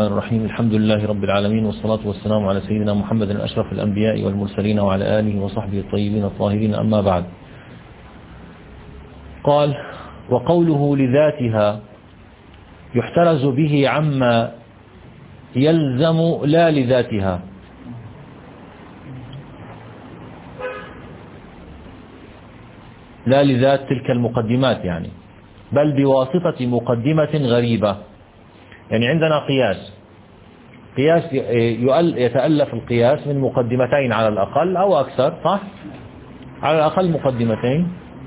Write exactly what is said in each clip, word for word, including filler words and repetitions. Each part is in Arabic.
الرحمن الرحيم. الحمد لله رب العالمين، والصلاة والسلام على سيدنا محمد أشرف الأنبياء والمرسلين وعلى آله وصحبه الطيبين الطاهرين، أما بعد. قال: وقوله لذاتها يحترز به عما يلزم لا لذاتها. لا لذات تلك المقدمات يعني، بل بواسطة مقدمة غريبة. يعني عندنا قياس قياس يتألف القياس من مقدمتين على الأقل أو أكثر، صح؟ على الأقل مقدمتين.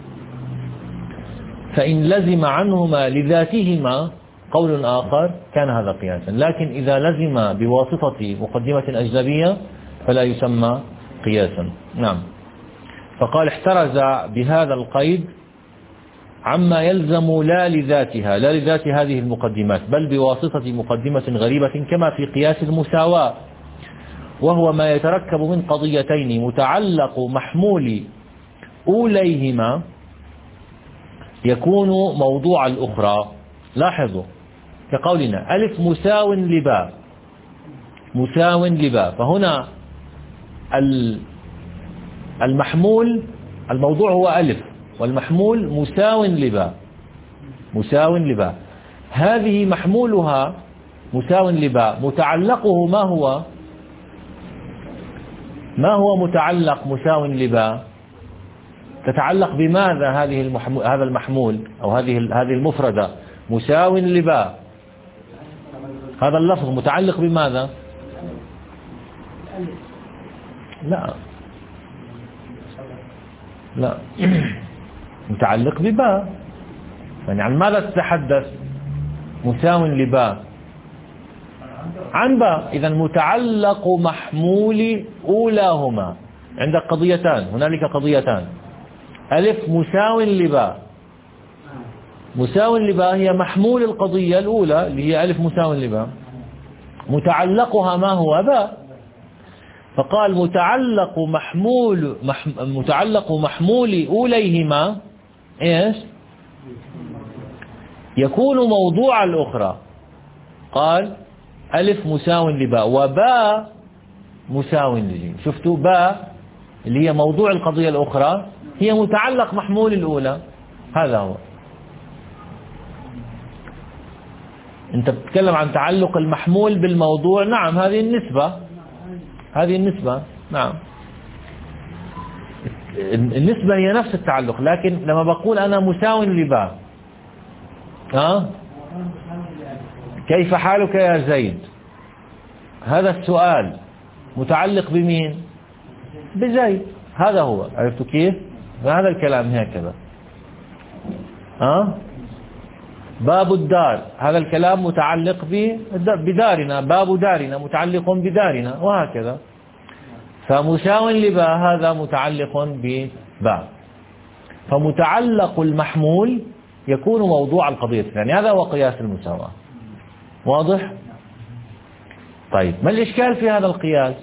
فإن لزم عنهما لذاتهما قول آخر كان هذا قياسا، لكن إذا لزم بواسطة مقدمة أجنبية فلا يسمى قياسا. نعم. فقال: احترز بهذا القيد عما يلزم لا لذاتها، لا لذات هذه المقدمات، بل بواسطة مقدمة غريبة، كما في قياس المساواة، وهو ما يتركب من قضيتين متعلق محمول أوليهما يكون موضوع الأخرى. لاحظوا كقولنا ألف مساو لباء، مساو لباء، فهنا المحمول الموضوع هو ألف، والمحمول مساو لباء، مساو لباء. هذه محمولها مساو لباء، متعلقه ما هو؟ ما هو متعلق مساو لباء؟ تتعلق بماذا هذه المحمول، هذا المحمول أو هذه هذه المفردة مساو لباء؟ هذا اللفظ متعلق بماذا؟ لا لا متعلق بباء. يعني عن ماذا تتحدث؟ مساو لباء، عن باء. إذا متعلق محمول أولاهما. عندك قضيتان، هنالك قضيتان. ألف مساو لباء، مساو لباء هي محمول القضية الأولى اللي هي ألف مساو لباء، متعلقها ما هو؟ باء. فقال متعلق محمول مح متعلق محمول أوليهما إيش؟ يكون موضوع الأخرى. قال ألف مساو لباء، وباء مساو لجيم. شفتوا؟ باء اللي هي موضوع القضية الأخرى هي متعلق محمول الأولى. هذا هو. أنت بتتكلم عن تعلق المحمول بالموضوع. نعم، هذه النسبة، هذه النسبة. نعم، النسبة هي نفس التعلق، لكن لما بقول أنا مساو لباء، ها كيف حالك يا زيد؟ هذا السؤال متعلق بمين؟ بزيد. هذا هو. عرفتوا كيف؟ هذا الكلام هكذا. ها باب الدار، هذا الكلام متعلق بدارنا، باب دارنا متعلق بدارنا، وهكذا. فمساو لباء هذا متعلق بباء. فمتعلق المحمول يكون موضوع القضية. يعني هذا هو قياس المساواة. واضح؟ طيب، ما الإشكال في هذا القياس؟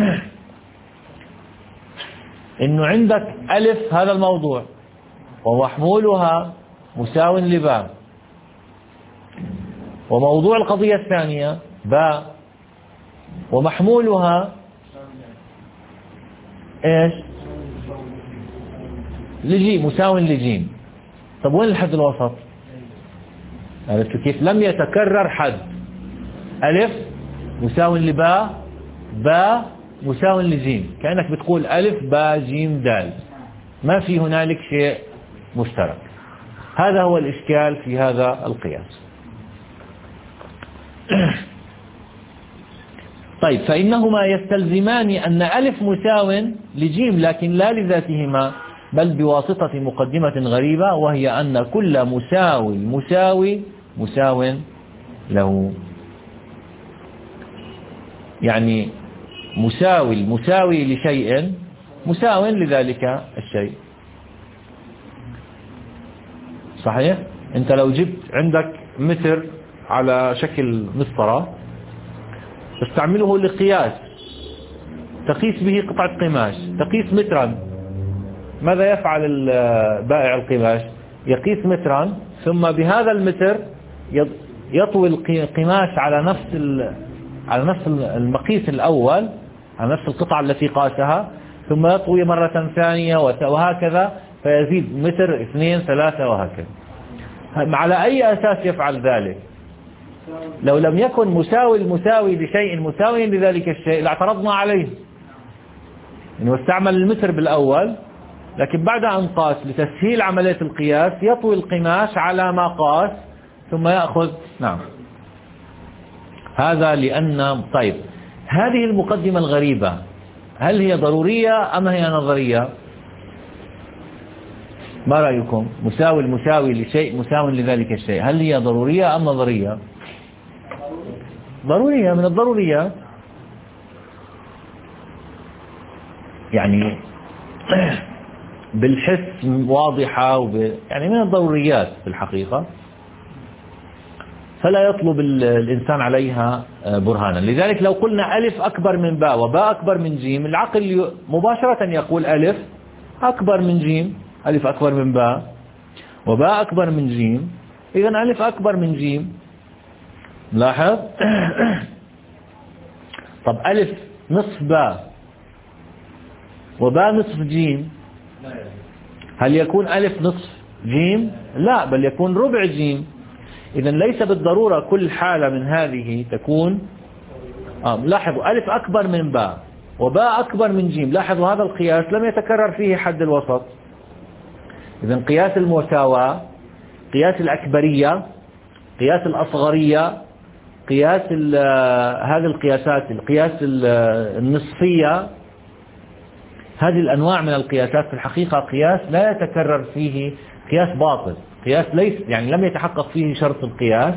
إنه عندك ألف هذا الموضوع، ومحمولها مساو لباء، وموضوع القضية الثانية باء، ومحمولها ايش؟ لجيم، مساو لجيم. طب وين الحد الوسط؟ عرفتوا كيف؟ لم يتكرر حد. ألف مساو لباء، باء مساو لجيم، كأنك بتقول ألف باء جيم دال، ما في هنالك شيء مشترك. هذا هو الإشكال في هذا القياس. طيب، فإنهما يستلزمان أن ألف مساو لجيم، لكن لا لذاتهما، بل بواسطة مقدمة غريبة، وهي أن كل مساوي مساوي مساو له. يعني مساوي المساوي لشيء مساو لذلك الشيء. صحيح؟ أنت لو جبت عندك متر على شكل مسطرة تستعمله لقياس، تقيس به قطعة قماش، تقيس مترا، ماذا يفعل بائع القماش؟ يقيس مترا، ثم بهذا المتر يطوي القماش على نفس على نفس المقيس الأول، على نفس القطعة التي قاسها، ثم يطوي مرة ثانية وهكذا، فيزيد متر اثنين ثلاثة وهكذا. على أي أساس يفعل ذلك؟ لو لم يكن مساوي المساوي لشيء مساوي لذلك الشيء لاعترضنا عليه، إنه استعمل المتر بالأول، لكن بعد أن قاس لتسهيل عملية القياس يطوي القماش على ما قاس ثم يأخذ. نعم، هذا لأن طيب هذه المقدمة الغريبة هل هي ضرورية أم هي نظرية؟ ما رأيكم؟ مساوي المساوي لشيء مساوي لذلك الشيء، هل هي ضرورية أم نظرية؟ ضرورية، من الضروريات، يعني بالحس واضحة وب... يعني من الضروريات في الحقيقة، فلا يطلب الإنسان عليها برهانا. لذلك لو قلنا ألف أكبر من باء وباء أكبر من جيم، العقل مباشرة يقول ألف أكبر من جيم، ألف أكبر من باء وباء أكبر من جيم، إذن ألف أكبر من جيم. لاحظ. طب ألف نصف باء وباء نصف جيم، هل يكون ألف نصف جيم؟ لا، بل يكون ربع جيم. إذن ليس بالضرورة كل حالة من هذه تكون آه. لاحظوا ألف أكبر من باء وباء أكبر من جيم، لاحظوا هذا القياس لم يتكرر فيه حد الوسط. إذن قياس المساواة، قياس الأكبرية، قياس الأصغرية، قياس هذه القياسات، القياس النصفية، هذه الأنواع من القياسات في الحقيقة قياس لا يتكرر فيه، قياس باطل، قياس ليس يعني لم يتحقق فيه شرط القياس.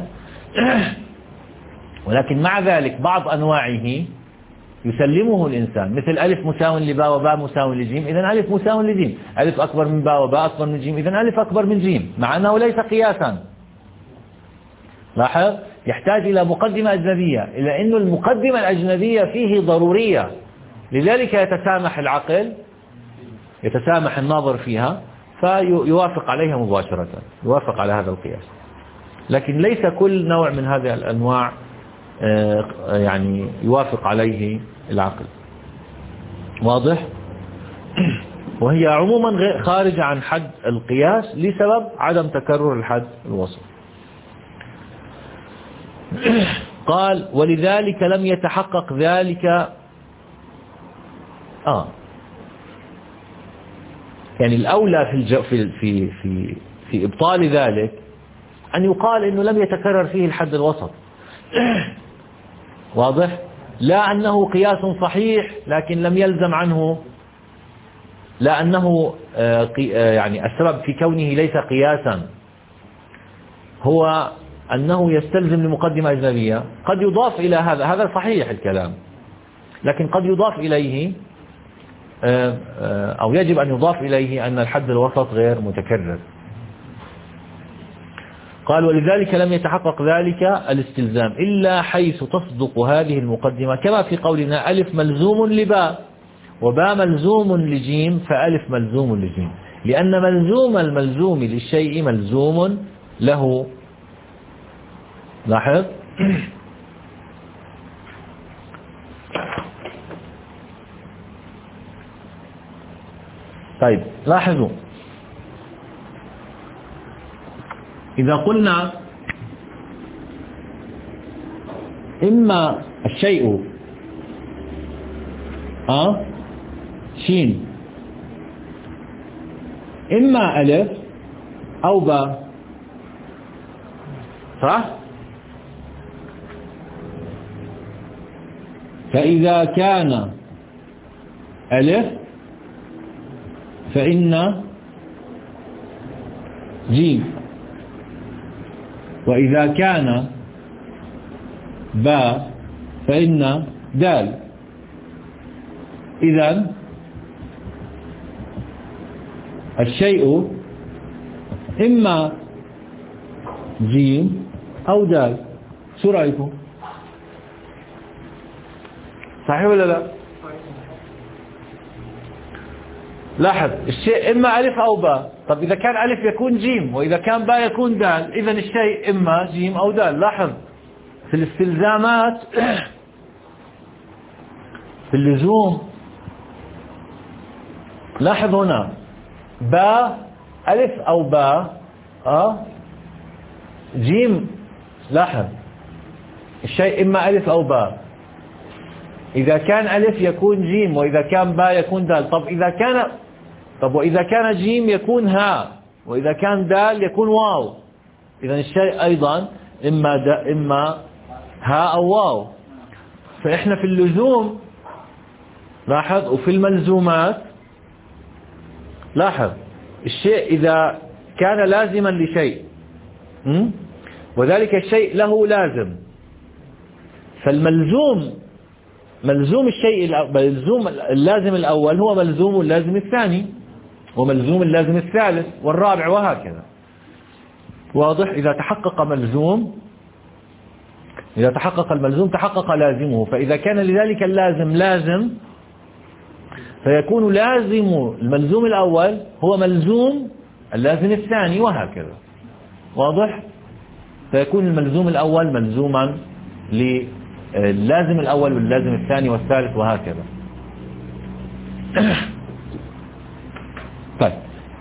ولكن مع ذلك بعض أنواعه يسلمه الإنسان، مثل ألف مساو لباء وباء مساو لجيم، إذن ألف مساو لجيم، ألف أكبر من باء وباء أكبر من جيم، إذن ألف أكبر من جيم، مع أنه ليس قياسا. لاحظ، يحتاج إلى مقدمة أجنبية، إلى أن المقدمة الأجنبية فيه ضرورية، لذلك يتسامح العقل، يتسامح الناظر فيها فيوافق عليها مباشرة، يوافق على هذا القياس. لكن ليس كل نوع من هذه الأنواع يعني يوافق عليه العقل. واضح؟ وهي عموما خارجة عن حد القياس لسبب عدم تكرر الحد الوسط. قال ولذلك لم يتحقق ذلك آه يعني الأولى في الجو في في في في إبطال ذلك أن يقال إنه لم يتكرر فيه الحد الوسط. واضح؟ لا أنه قياس صحيح لكن لم يلزم عنه، لا أنه يعني السبب في كونه ليس قياسا هو أنه يستلزم لمقدمة أجنبية. قد يضاف إلى هذا، هذا صحيح الكلام، لكن قد يضاف إليه أو يجب أن يضاف إليه أن الحد الوسط غير متكرر. قال ولذلك لم يتحقق ذلك الاستلزام إلا حيث تصدق هذه المقدمة، كما في قولنا ألف ملزوم لباء وباء ملزوم لجيم فألف ملزوم لجيم، لأن ملزوم الملزوم للشيء ملزوم له. لاحظ. طيب لاحظوا، إذا قلنا إما الشيء أه شين إما ألف أو باء، صح؟ فإذا كان ألف فإن جيم، وإذا كان باء فإن دال. إذن الشيء إما جيم أو دال. شو رأيكم؟ صحيح ولا لا؟ لاحظ الشيء إما ألف أو باء. طب إذا كان ألف يكون جيم، وإذا كان باء يكون دال، إذا الشيء إما جيم أو دال. لاحظ في الاستلزامات في اللزوم، لاحظ هنا باء ألف أو باء أه جيم. لاحظ الشيء إما ألف أو باء، إذا كان ألف يكون جيم، وإذا كان باء يكون دال. طب إذا كان طب وإذا كان جيم يكون هاء، وإذا كان دال يكون واو. إذا الشيء أيضا إما دا إما هاء أو واو. فإحنا في اللزوم لاحظ، وفي الملزومات لاحظ الشيء إذا كان لازما لشيء وذلك الشيء له لازم، فالملزوم ملزوم الشيء ملزوم اللازم الأول هو ملزوم اللازم الثاني، وملزوم اللازم الثالث والرابع، وهكذا. واضح؟ إذا تحقق ملزوم إذا تحقق الملزوم تحقق لازمه. فإذا كان لذلك اللازم لازم، فيكون لازم الملزوم الأول هو ملزوم اللازم الثاني، وهكذا. واضح؟ فيكون الملزوم الأول ملزوما للازم الأول واللازم الثاني والثالث، وهكذا. طيب،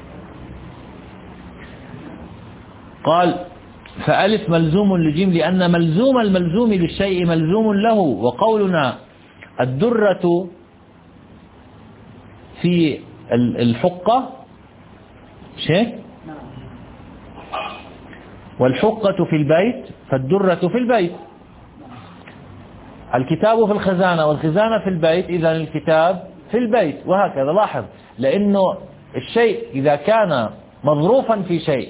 قال فألف ملزوم لجيم لأن ملزوم الملزوم للشيء ملزوم له. وقولنا الدرة في الحقة شيء والحقة في البيت، فالدرة في البيت. الكتاب في الخزانة والخزانة في البيت، إذا الكتاب في البيت، وهكذا. لاحظ لأنه الشيء إذا كان مظروفا في شيء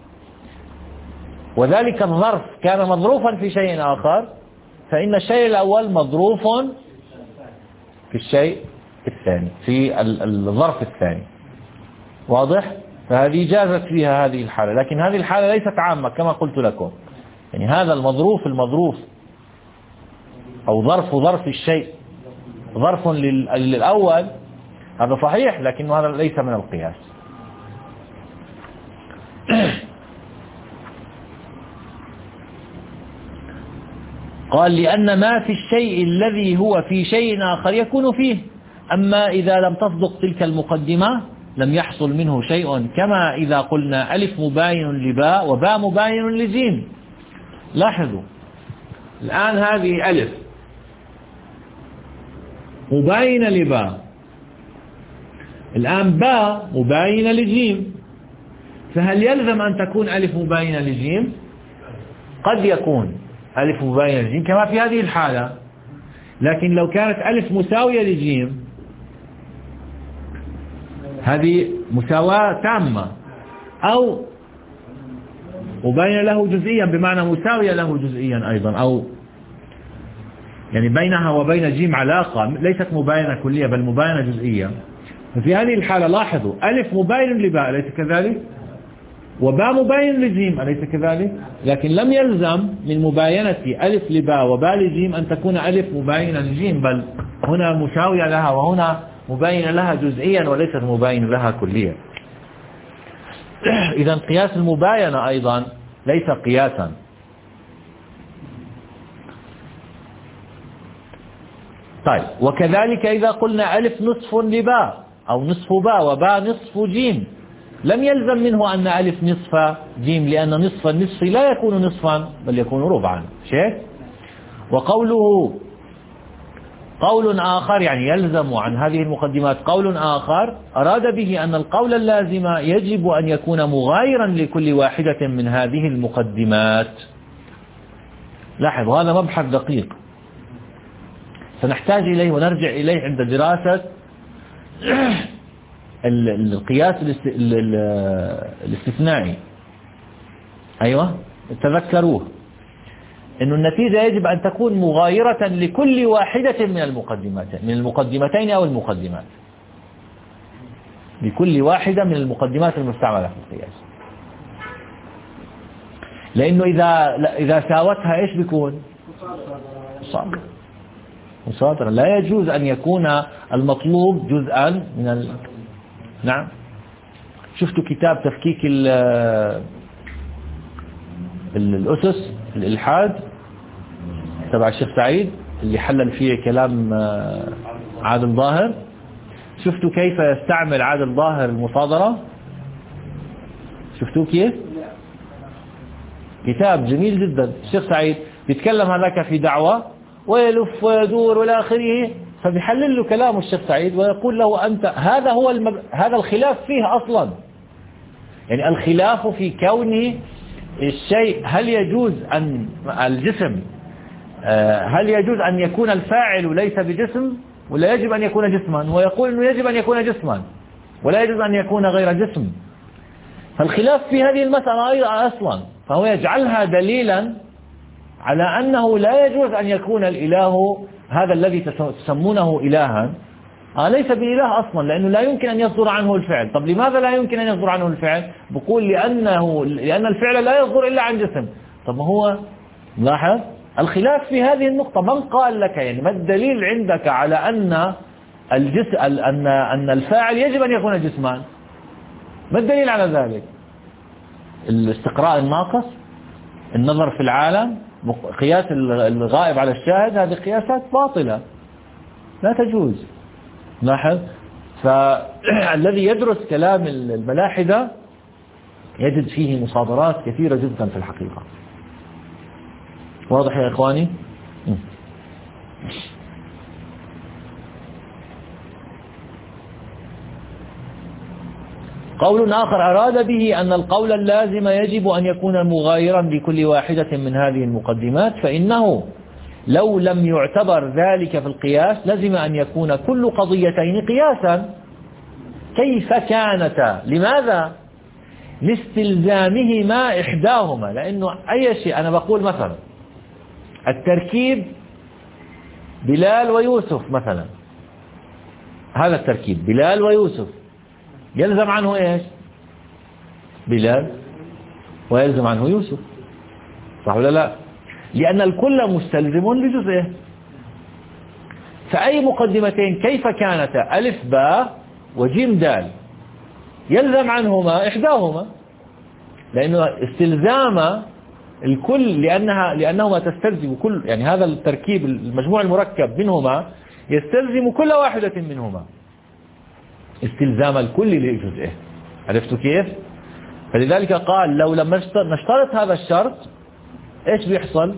وذلك الظرف كان مظروفا في شيء آخر، فإن الشيء الأول مظروف في الشيء الثاني، في الظرف الثاني. واضح؟ فهذه جازت فيها هذه الحالة، لكن هذه الحالة ليست عامة كما قلت لكم. يعني هذا المظروف المظروف أو ظرف ظرف الشيء ظرف للأول، هذا صحيح، لكن هذا ليس من القياس. قال لأن ما في الشيء الذي هو في شيء آخر يكون فيه. أما إذا لم تصدق تلك المقدمة لم يحصل منه شيء، كما إذا قلنا ألف مباين لباء وباء مباين لجيم. لاحظوا الآن هذه ألف مباينة لباء، الآن باء مباينة لجيم، فهل يلزم أن تكون ألف مباينة لجيم؟ قد يكون ألف مباينة لجيم كما في هذه الحالة، لكن لو كانت ألف مساوية لجيم هذه مساواة تامة، أو مباينة له جزئيا بمعنى مساوية له جزئيا أيضا، أو يعني بينها وبين جيم علاقة ليست مباينة كلية بل مباينة جزئية. ففي هذه الحالة لاحظوا ألف مباين لباء أليس كذلك؟ وباء مباين لجيم أليس كذلك؟ لكن لم يلزم من مباينة ألف لباء وباء لجيم أن تكون ألف مباينة لجيم، بل هنا مساوية لها وهنا مباينة لها جزئيا وليست مباينة لها كليا. إذا قياس المباينة أيضا ليس قياسا. طيب، وكذلك إذا قلنا ألف نصف لباء أو نصف باء وباء نصف جيم، لم يلزم منه أن ألف نصف جيم، لأن نصف النصف لا يكون نصفا بل يكون ربعا. شيء وقوله قول آخر، يعني يلزم عن هذه المقدمات قول آخر أراد به أن القول اللازم يجب أن يكون مغايرا لكل واحدة من هذه المقدمات. لاحظ هذا مبحث دقيق سنحتاج إليه ونرجع إليه عند دراسة القياس الاستثنائي. أيوة تذكروه أن النتيجة يجب أن تكون مغايرة لكل واحدة من المقدمات من المقدمتين أو المقدمات، لكل واحدة من المقدمات المستعملة في القياس. لأنه إذا إذا ساوتها إيش بيكون؟ مصادرة. مصادرة لا يجوز أن يكون المطلوب جزءا من ال... نعم. شفتوا كتاب تفكيك الأسس الإلحاد تبع الشيخ سعيد اللي حلل فيه كلام عادل ظاهر؟ شفتوا كيف يستعمل عادل ظاهر المصادرة؟ شفتوا كيف؟ كتاب جميل جدا. الشيخ سعيد يتكلم هذاك في دعوة ويلف ويدور والى اخره، فبيحلل له كلام الشيخ سعيد ويقول له أنت هذا هو المب... هذا الخلاف فيه أصلا، يعني الخلاف في كون الشيء هل يجوز أن الجسم هل يجوز أن يكون الفاعل ليس بجسم ولا يجب أن يكون جسما، ويقول أنه يجب أن يكون جسما ولا يجوز أن يكون غير جسم. فالخلاف في هذه المسألة أيضا أصلا، فهو يجعلها دليلا على أنه لا يجوز أن يكون الإله هذا الذي تسمونه إلها ليس بإله أصلا، لأنه لا يمكن أن يصدر عنه الفعل. طب لماذا لا يمكن أن يصدر عنه الفعل؟ بقول لأنه لأن الفعل لا يصدر إلا عن جسم. طب هو لاحظ الخلاف في هذه النقطة، من قال لك يعني ما الدليل عندك على أن الجسم أن أن الفاعل يجب أن يكون جسمان؟ ما الدليل على ذلك؟ الاستقراء الناقص، النظر في العالم، قياس الغائب على الشاهد، هذه قياسات باطلة لا تجوز. لاحظ، فالذي يدرس كلام الملاحدة يجد فيه مصادرات كثيرة جدا في الحقيقة. واضح يا إخواني؟ قول آخر أراد به أن القول اللازم يجب أن يكون مغايرا لكل واحدة من هذه المقدمات، فإنه لو لم يعتبر ذلك في القياس لزم أن يكون كل قضيتين قياسا كيف كانتا. لماذا؟ لاستلزامهما إحداهما، لأنه أي شيء أنا بقول مثلا التركيب بلال ويوسف مثلا، هذا التركيب بلال ويوسف يلزم عنه إيش؟ بلال ويلزم عنه يوسف، صح ولا لا؟ لأن الكل مستلزم لجزئه. فأي مقدمتين كيف كانتا ألف باء وجيم دال يلزم عنهما إحداهما، لأنه استلزام الكل لأنها لأنهما تستلزم كل، يعني هذا التركيب المجموع المركب منهما يستلزم كل واحدة منهما استلزام الكل لجزئه. عرفتوا كيف؟ فلذلك قال لو لم نشترط هذا الشرط ايش بيحصل؟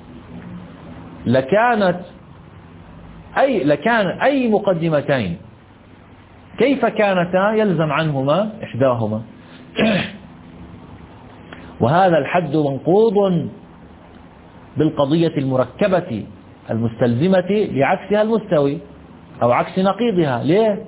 لكانت أي لكان أي مقدمتين كيف كانتا يلزم عنهما إحداهما. وهذا الحد منقوض بالقضية المركبة المستلزمة لعكسها المستوي أو عكس نقيضها. ليه؟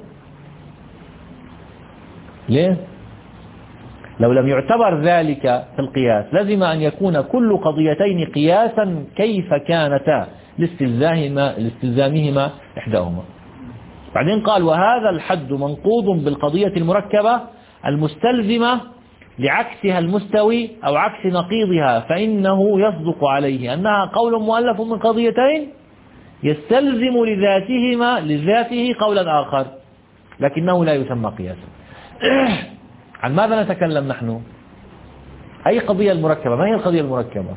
ليه؟ لو لم يعتبر ذلك في القياس لزم أن يكون كل قضيتين قياسا كيف كانتا لاستلزامهما, لاستلزامهما إحداهما. بعدين قال وهذا الحد منقوض بالقضية المركبة المستلزمة لعكسها المستوي أو عكس نقيضها، فإنه يصدق عليه أنها قول مؤلف من قضيتين يستلزم لذاتهما لذاته قولا آخر لكنه لا يسمى قياسا. عن ماذا نتكلم نحن؟ أي قضية المركبة؟ ما هي القضية المركبة؟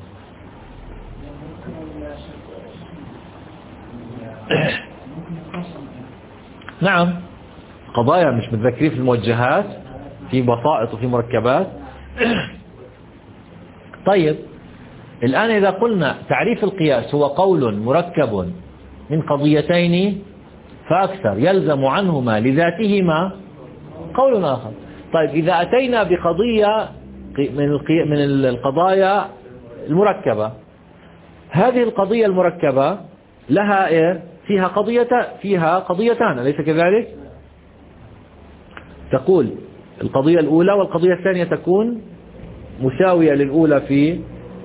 نعم، قضايا مش متذكرين في الموجهات، في بسائط وفي مركبات. طيب الآن إذا قلنا تعريف القياس هو قول مركب من قضيتين فأكثر يلزم عنهما لذاتهما قول آخر. طيب إذا أتينا بقضية من القضايا المركبة، هذه القضية المركبة لها إيه؟ فيها قضية فيها قضيتان، أليس كذلك؟ تقول القضية الأولى والقضية الثانية تكون مساوية للأولى في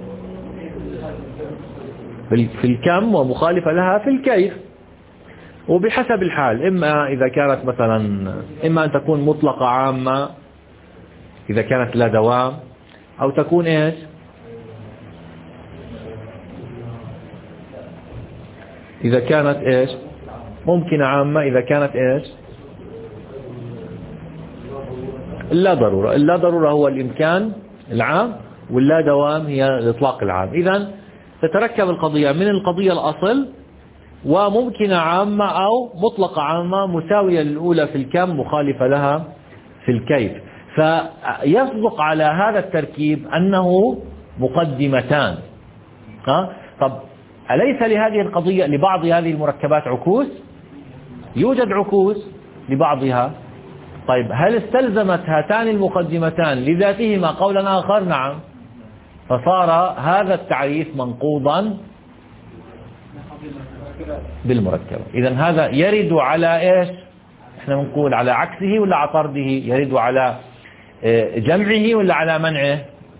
في الكم ومخالفة لها في الكيف، وبحسب الحال، إما إذا كانت مثلا إما أن تكون مطلقة عامة إذا كانت لا دوام، أو تكون إيش إذا كانت إيش ممكن عامة إذا كانت إيش اللا ضرورة. اللا ضرورة هو الإمكان العام، واللا دوام هي الإطلاق العام. إذن تتركب القضية من القضية الأصل وممكنة عامة أو مطلقة عامة مساوية للأولى في الكم مخالفة لها في الكيف. فيصدق على هذا التركيب أنه مقدمتان. ها؟ طب أليس لهذه القضية لبعض هذه المركبات عكوس؟ يوجد عكوس لبعضها. طيب هل استلزمت هاتان المقدمتان لذاتهما قولا آخر؟ نعم. فصار هذا التعريف منقوضا بالمركبة. إذن هذا يرد على إيش؟ إحنا بنقول على عكسه ولا على طرده؟ يرد على جمعه ولا على منعه؟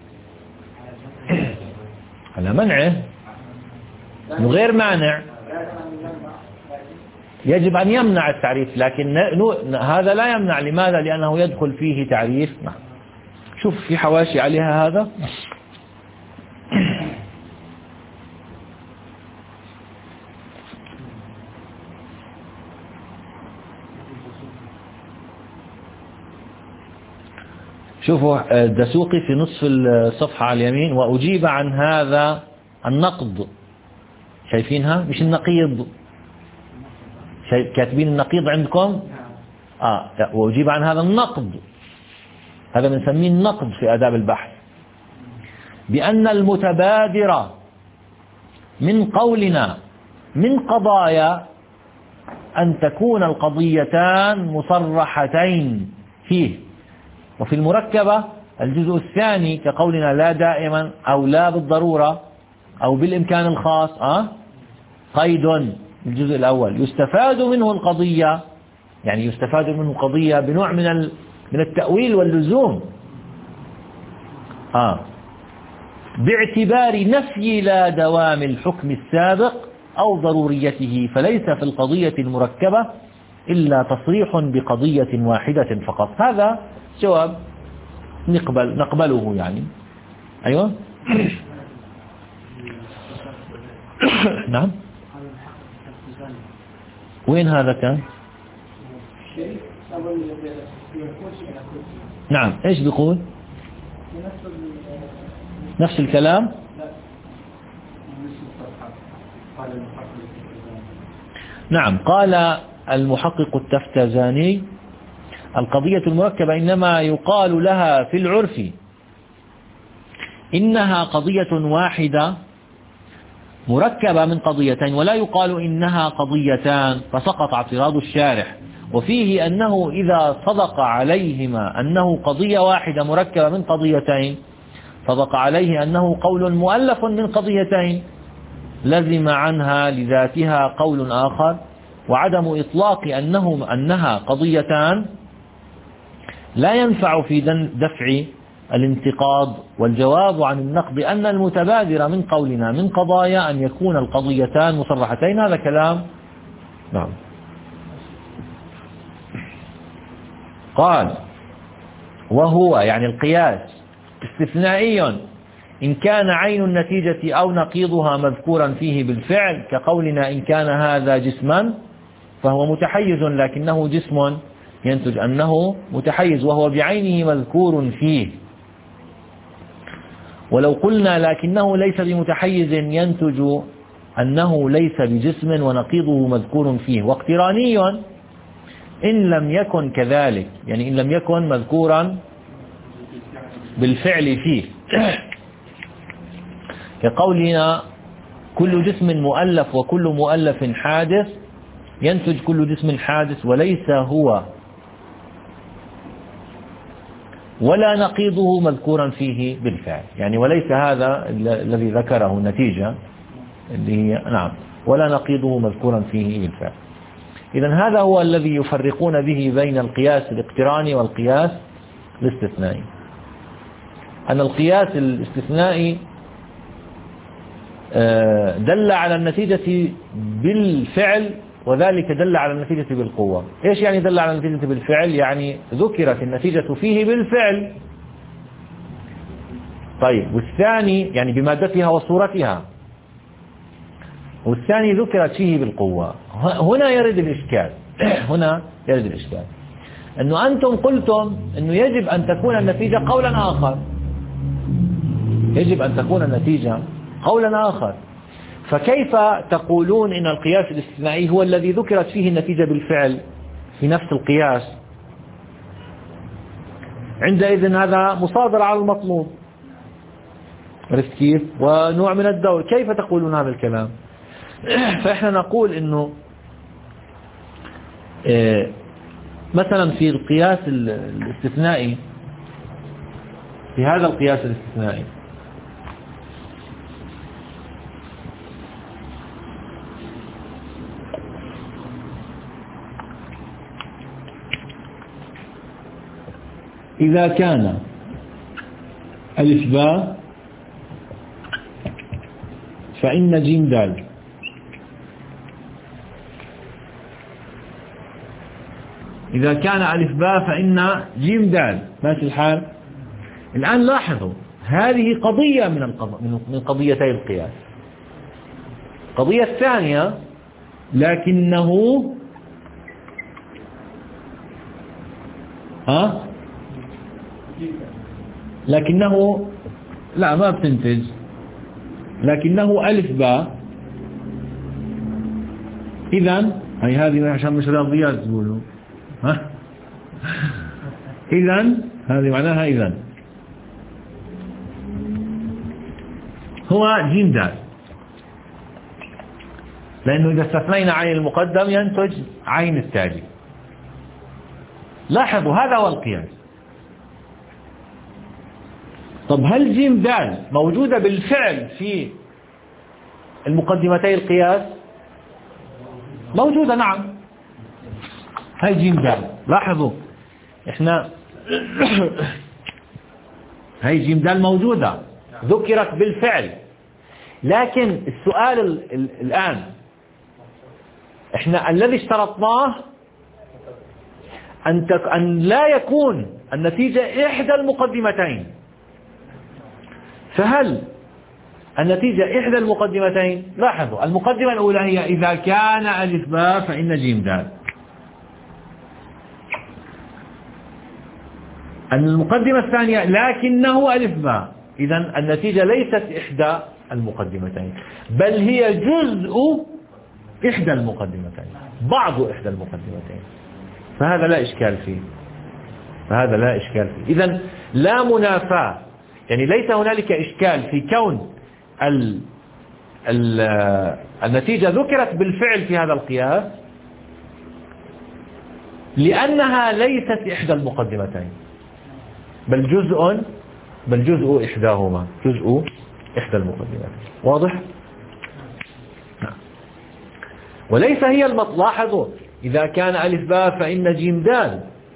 على منعه، من غير مانع. يجب أن يمنع التعريف، لكن هذا لا يمنع. لماذا؟ لأنه يدخل فيه تعريف. شوف في حواشي عليها هذا. شوفوا الدسوقي في نصف الصفحة على اليمين: وأجيب عن هذا النقد. شايفينها؟ مش النقيض، كاتبين النقيض عندكم؟ آه وأجيب عن هذا النقد، هذا بنسميه النقد في آداب البحث، بأن المتبادر من قولنا من قضايا أن تكون القضيتان مصرحتين فيه. وفي المركبة الجزء الثاني كقولنا لا دائما أو لا بالضرورة أو بالإمكان الخاص، أه؟ قيد. الجزء الأول يستفاد منه القضية، يعني يستفاد منه قضية بنوع من من التأويل واللزوم، آه باعتبار نفي لا دوام الحكم السابق أو ضروريته، فليس في القضية المركبة إلا تصريح بقضية واحدة فقط. هذا جواب نقبل نقبله يعني. أيوة. نعم. وين هذا كان؟ نعم. ايش بيقول؟ نفس الكلام. نعم. قال المحقق التفتزاني: القضية المركبة إنما يقال لها في العرف إنها قضية واحدة مركبة من قضيتين، ولا يقال إنها قضيتان، فسقط اعتراض الشارح. وفيه أنه إذا صدق عليهما أنه قضية واحدة مركبة من قضيتين، صدق عليه أنه قول مؤلف من قضيتين، لزم عنها لذاتها قول آخر، وعدم إطلاق أنه أنها قضيتان لا ينفع في دفع الانتقاض. والجواب عن النقد أن المتبادر من قولنا من قضايا أن يكون القضيتان مصرحتين. هذا كلام. نعم. قال: وهو يعني القياس استثنائي إن كان عين النتيجة أو نقيضها مذكورا فيه بالفعل، كقولنا إن كان هذا جسما فهو متحيز لكنه جسم، ينتج أنه متحيز وهو بعينه مذكور فيه. ولو قلنا لكنه ليس بمتحيز، ينتج أنه ليس بجسم ونقيضه مذكور فيه. واقتراني إن لم يكن كذلك، يعني إن لم يكن مذكورا بالفعل فيه، كقولنا كل جسم مؤلف وكل مؤلف حادث، ينتج كل جسم حادث وليس هو ولا نقيضه مذكورا فيه بالفعل، يعني وليس هذا الذي ذكره النتيجة اللي هي نعم ولا نقيضه مذكورا فيه بالفعل. إذن هذا هو الذي يفرقون به بين القياس الاقتراني والقياس الاستثنائي. أن القياس الاستثنائي دل على النتيجة بالفعل، وذلك دل على النتيجة بالقوة. إيش يعني دل على النتيجة بالفعل؟ يعني ذكرت النتيجة فيه بالفعل. طيب والثاني يعني بمادتها وصورتها، والثاني ذكرت فيه بالقوة. هنا يرد الإشكال. هنا يرد الإشكال. أنه أنتم قلتم أنه يجب أن تكون النتيجة قولا آخر، يجب أن تكون النتيجة قولا آخر. فكيف تقولون إن القياس الاستثنائي هو الذي ذكرت فيه النتيجة بالفعل في نفس القياس؟ عندئذ هذا مصادرة على المطلوب، عرفت كيف؟ ونوع من الدور. كيف تقولون هذا الكلام؟ فإحنا نقول إنه مثلا في القياس الاستثنائي، في هذا القياس الاستثنائي إذا كان ألف باء فإن جيم دال، إذا كان ألف باء فإن جيم دال، ماشي الحال. الآن لاحظوا هذه قضية من القض... من قضيتي القياس. القضية الثانية لكنه ها لكنه لا ما بتنتج، لكنه ألف باء. إذن هي هذه عشان مش رياضيات تقولوا ها إذن هذه معناها إذن هو جيم دال، لأنه إذا استثنينا عين المقدم ينتج عين التالي. لاحظوا هذا هو القياس. طب هل جيم دال موجودة بالفعل في المقدمتي القياس؟ موجودة، نعم. هاي جيم دال، لاحظوا احنا هاي جيم دال موجودة، ذكرت بالفعل. لكن السؤال ال ال الآن احنا الذي اشترطناه أن, أن لا يكون النتيجة إحدى المقدمتين. فهل النتيجة إحدى المقدمتين؟ لاحظوا المقدمة الأولى هي إذا كان ألف باء فإن جيم دال. المقدمة الثانية لكنه ألف باء. إذن النتيجة ليست إحدى المقدمتين، بل هي جزء إحدى المقدمتين، بعض إحدى المقدمتين. فهذا لا إشكال فيه، فهذا لا إشكال فيه. إذن لا منافاة، يعني ليس هنالك إشكال في كون ال ال النتيجة ذكرت بالفعل في هذا القياس، لأنها ليست إحدى المقدمتين، بل جزء بل جزء إحداهما، جزء إحدى المقدمتين. واضح؟ نعم. وليس هي المطلوب. لاحظوا إذا كان ألف باء فإن جيم دال،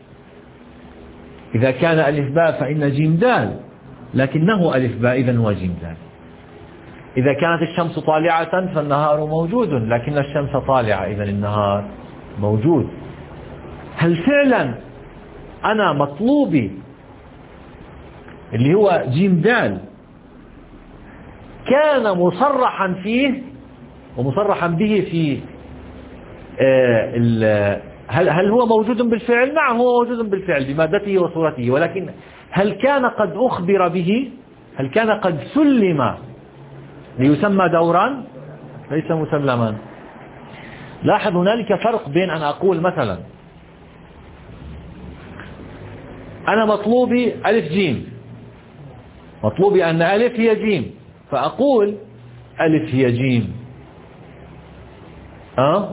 إذا كان ألف باء فإن جيم دال، لكنه ألف باء إذن هو جيم دال. إذا كانت الشمس طالعة فالنهار موجود، لكن الشمس طالعة إذن النهار موجود. هل فعلا أنا مطلوبي اللي هو جيم دال كان مصرحا فيه ومصرحا به في آه هل هل هو موجود بالفعل؟ نعم هو موجود بالفعل بمادته وصورته، ولكن هل كان قد أخبر به؟ هل كان قد سلم ليسمى دورا؟ ليس مسلما. لاحظ هنالك فرق بين أن أقول مثلا أنا مطلوبي ألف جيم، مطلوبي أن ألف هي جيم، فأقول ألف هي جيم، أه؟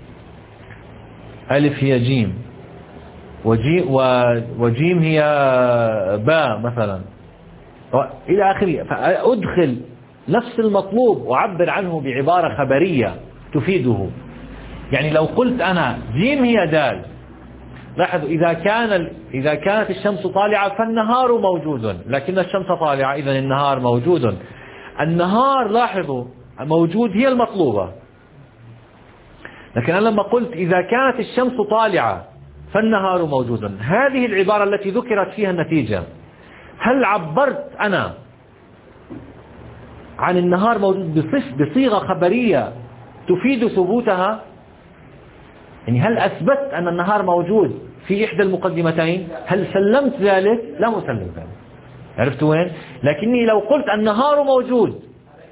ألف هي جيم وجي وجيم هي باء مثلا إلى آخره، فأدخل نفس المطلوب وأعبر عنه بعبارة خبرية تفيده. يعني لو قلت أنا جيم هي دال، لاحظوا إذا كان إذا كانت الشمس طالعة فالنهار موجود، لكن الشمس طالعة إذن النهار موجود. النهار لاحظوا موجود هي المطلوبة، لكن أنا لما قلت إذا كانت الشمس طالعة فالنهار موجود، هذه العبارة التي ذكرت فيها النتيجة، هل عبرت أنا عن النهار موجود بصيغة خبرية تفيد ثبوتها؟ يعني هل أثبت أن النهار موجود في إحدى المقدمتين؟ هل سلمت ذلك؟ لا أسلم ذلك. عرفت وين؟ لكني لو قلت النهار موجود،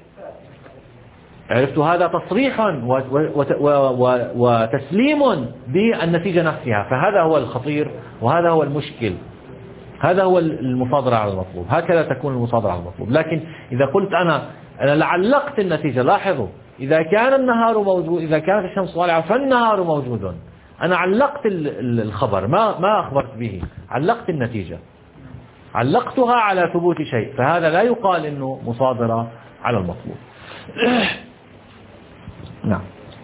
عرفت هذا تصريح وتسليم بالنتيجة نفسها، فهذا هو الخطير وهذا هو المشكل، هذا هو المصادرة على المطلوب. هكذا تكون المصادرة على المطلوب. لكن إذا قلت أنا أنا لعلقت النتيجة، لاحظوا إذا كان النهار موجود، إذا كانت الشمس طالعة فالنهار موجود، أنا علقت الخبر، ما ما أخبرت به، علقت النتيجة، علقتها على ثبوت شيء، فهذا لا يقال إنه مصادرة على المطلوب. نعم.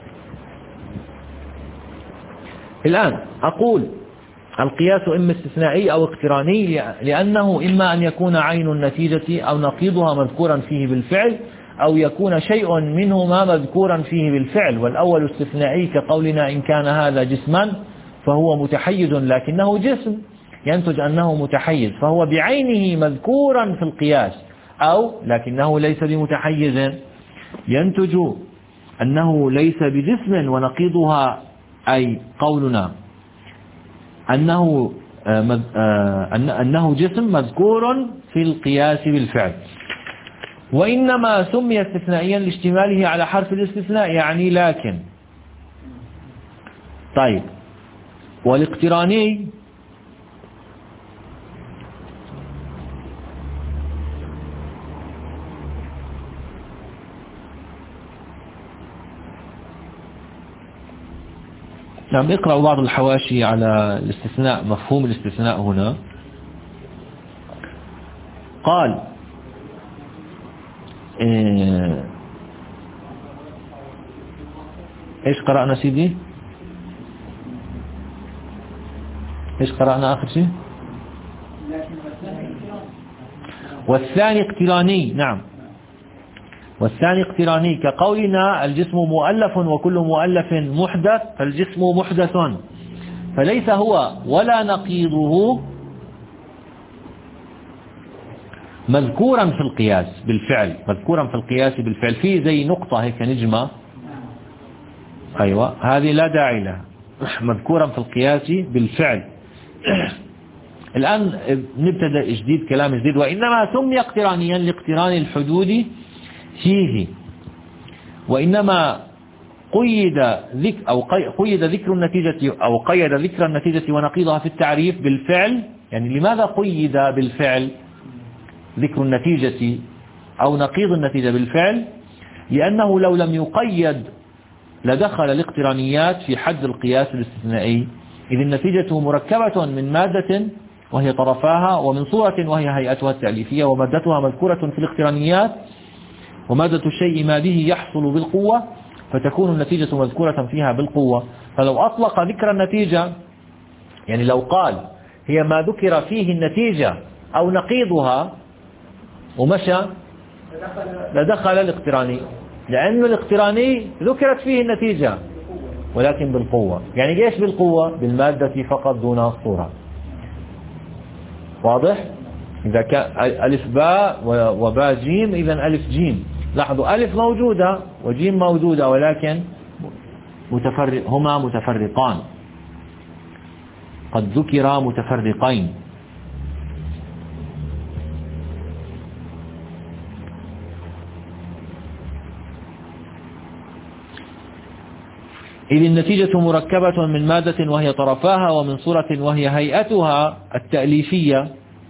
الآن أقول القياس إما استثنائي أو اقتراني، لأنه إما أن يكون عين النتيجة أو نقيضها مذكورا فيه بالفعل، أو يكون شيء منهما مذكورا فيه بالفعل. والأول استثنائي كقولنا إن كان هذا جسما فهو متحيز لكنه جسم، ينتج أنه متحيز فهو بعينه مذكورا في القياس، أو لكنه ليس بمتحيز ينتج أنه ليس بجسم، ونقيضها أي قولنا أنه أنه جسم مذكور في القياس بالفعل. وإنما سمي استثنائيا لاشتماله على حرف الاستثناء، يعني لكن. طيب، والاقتراني نعم، اقرأوا بعض الحواشي على الاستثناء، مفهوم الاستثناء هنا. قال إيه ايش قرأنا سيدي؟ ايش قرأنا آخر شيء؟ والثاني اقتراني. نعم، والثاني اقتراني كقولنا الجسم مؤلف وكل مؤلف محدث، فالجسم محدث، فليس هو ولا نقيضه مذكورا في القياس بالفعل، مذكورا في القياس بالفعل، في زي نقطة هيك نجمة، أيوة هذه لا داعي لها، مذكورا في القياس بالفعل. الآن نبتدأ جديد، كلام جديد. وإنما سمي اقترانيا لاقتران الحدود فيه، وإنما قيد ذكر أو قيد ذكر النتيجة أو قيد ذكر النتيجة ونقيضها في التعريف بالفعل. يعني لماذا قيد بالفعل ذكر النتيجة أو نقيض النتيجة بالفعل؟ لأنه لو لم يقيد لدخل الاقترانيات في حد القياس الاستثنائي، إذ النتيجة مركبة من مادة وهي طرفاها، ومن صورة وهي هيئتها التأليفية، ومادتها مذكورة في الاقترانيات، ومادة الشيء ما به يحصل بالقوة، فتكون النتيجة مذكورة فيها بالقوة. فلو أطلق ذكر النتيجة، يعني لو قال هي ما ذكر فيه النتيجة أو نقيضها ومشى، لدخل الاقتراني، لأن الاقتراني ذكرت فيه النتيجة ولكن بالقوة. يعني ايش بالقوة؟ بالمادة فقط دون الصورة. واضح؟ إذا كان ألف باء وباء جيم، إذا ألف جيم. لاحظوا ألف موجودة وجيم موجودة، ولكن متفرق، هما متفرقان، قد ذكرا متفرقين. إذ النتيجة مركبة من مادة وهي طرفاها، ومن صورة وهي هيئتها التأليفية،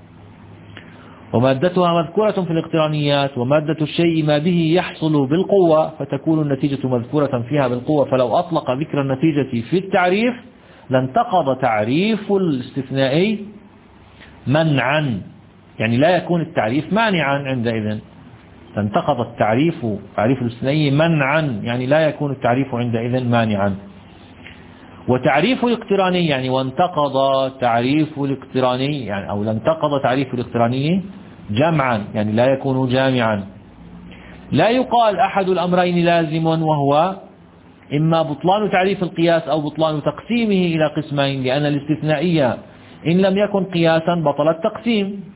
ومادتها مذكورة في الاقترانيات، ومادة الشيء ما به يحصل بالقوة، فتكون النتيجة مذكورة فيها بالقوة. فلو أطلق ذكر النتيجة في التعريف لانتقض تعريف الاستثنائي منعا، يعني لا يكون التعريف مانعا عندئذ، انتقض التعريف، تعريف الاستثنائي منعا، يعني لا يكون التعريف عندئذ مانعا. وتعريف الاقتراني يعني وانتقض تعريف الاقتراني، يعني أو لانتقض تعريف الاقتراني جمعا، يعني لا يكون جامعا. لا يقال أحد الأمرين لازم، وهو إما بطلان تعريف القياس أو بطلان تقسيمه إلى قسمين، لأن الاستثنائية إن لم يكن قياسا بطل التقسيم،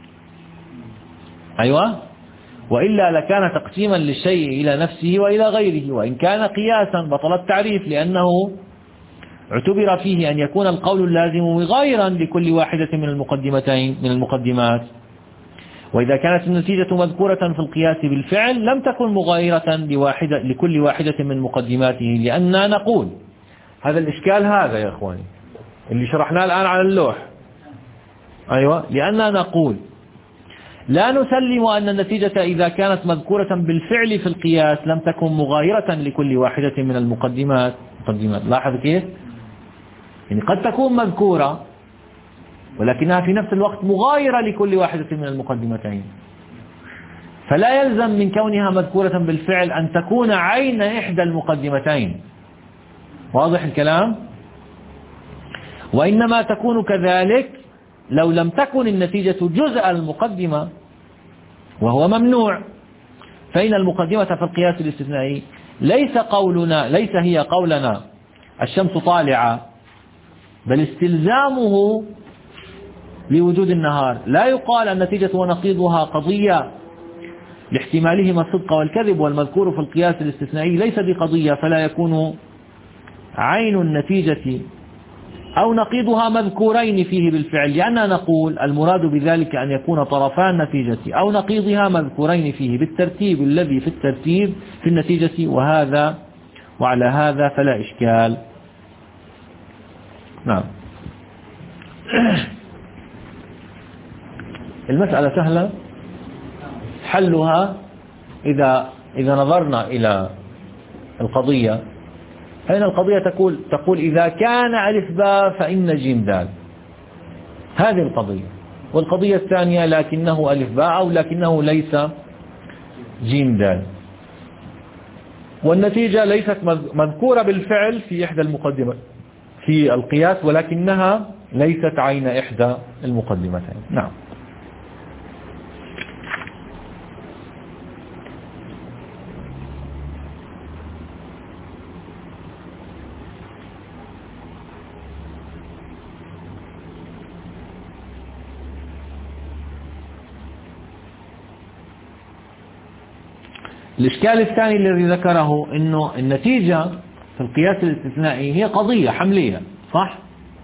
أيوة، وإلا لكان تقسيما للشيء إلى نفسه وإلى غيره. وإن كان قياسا بطل التعريف، لأنه اعتبر فيه أن يكون القول اللازم مغايرا لكل واحدة من المقدمتين من المقدمات. وإذا كانت النتيجة مذكورة في القياس بالفعل لم تكن مغايرة لواحدة لكل واحدة من مقدماته، لأننا نقول هذا الإشكال هذا يا إخواني اللي شرحناه الآن على اللوح. أيوة، لأننا نقول لا نسلم أن النتيجة إذا كانت مذكورة بالفعل في القياس لم تكن مغايرة لكل واحدة من المقدمات. مقدمات لاحظ كيف؟ يعني قد تكون مذكورة ولكنها في نفس الوقت مغايرة لكل واحدة من المقدمتين، فلا يلزم من كونها مذكورة بالفعل أن تكون عين إحدى المقدمتين. واضح الكلام؟ وإنما تكون كذلك لو لم تكن النتيجة جزء المقدمة، وهو ممنوع. فإن المقدمة في القياس الاستثنائي ليس قولنا ليس هي قولنا الشمس طالعة، بل استلزامه لوجود النهار. لا يقال النتيجة ونقيضها قضية لاحتمالهما الصدق والكذب، والمذكور في القياس الاستثنائي ليس بقضية، فلا يكون عين النتيجة أو نقيضها مذكورين فيه بالفعل، لأننا نقول المراد بذلك أن يكون طرفا النتيجة أو نقيضها مذكورين فيه بالترتيب الذي في الترتيب في النتيجة، وهذا وعلى هذا فلا إشكال. نعم. المسألة سهلة، حلها إذا إذا نظرنا إلى القضية. أين القضية؟ تقول تقول إذا كان ألف باء فإن جيم دال، هذه القضية. والقضية الثانية لكنه ألف باء أو لكنه ليس جيم دال، والنتيجة ليست مذكورة بالفعل في إحدى المقدمات في القياس، ولكنها ليست عين إحدى المقدمتين. نعم. الإشكال الثاني الذي ذكره أنه النتيجة في القياس الاستثنائي هي قضية حملية، صح؟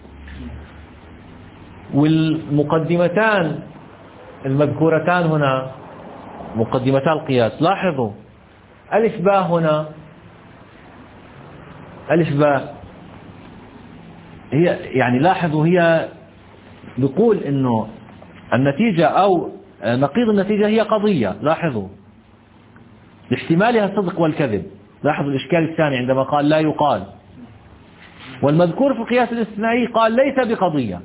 والمقدمتان المذكورتان هنا مقدمتا القياس، لاحظوا ألف باء هنا، ألف باء هي يعني لاحظوا هي بيقول أنه النتيجة أو نقيض النتيجة هي قضية، لاحظوا لاحتمالها الصدق والكذب. لاحظوا الإشكال الثاني عندما قال لا يقال، والمذكور في القياس الاستثنائي قال ليس بقضية.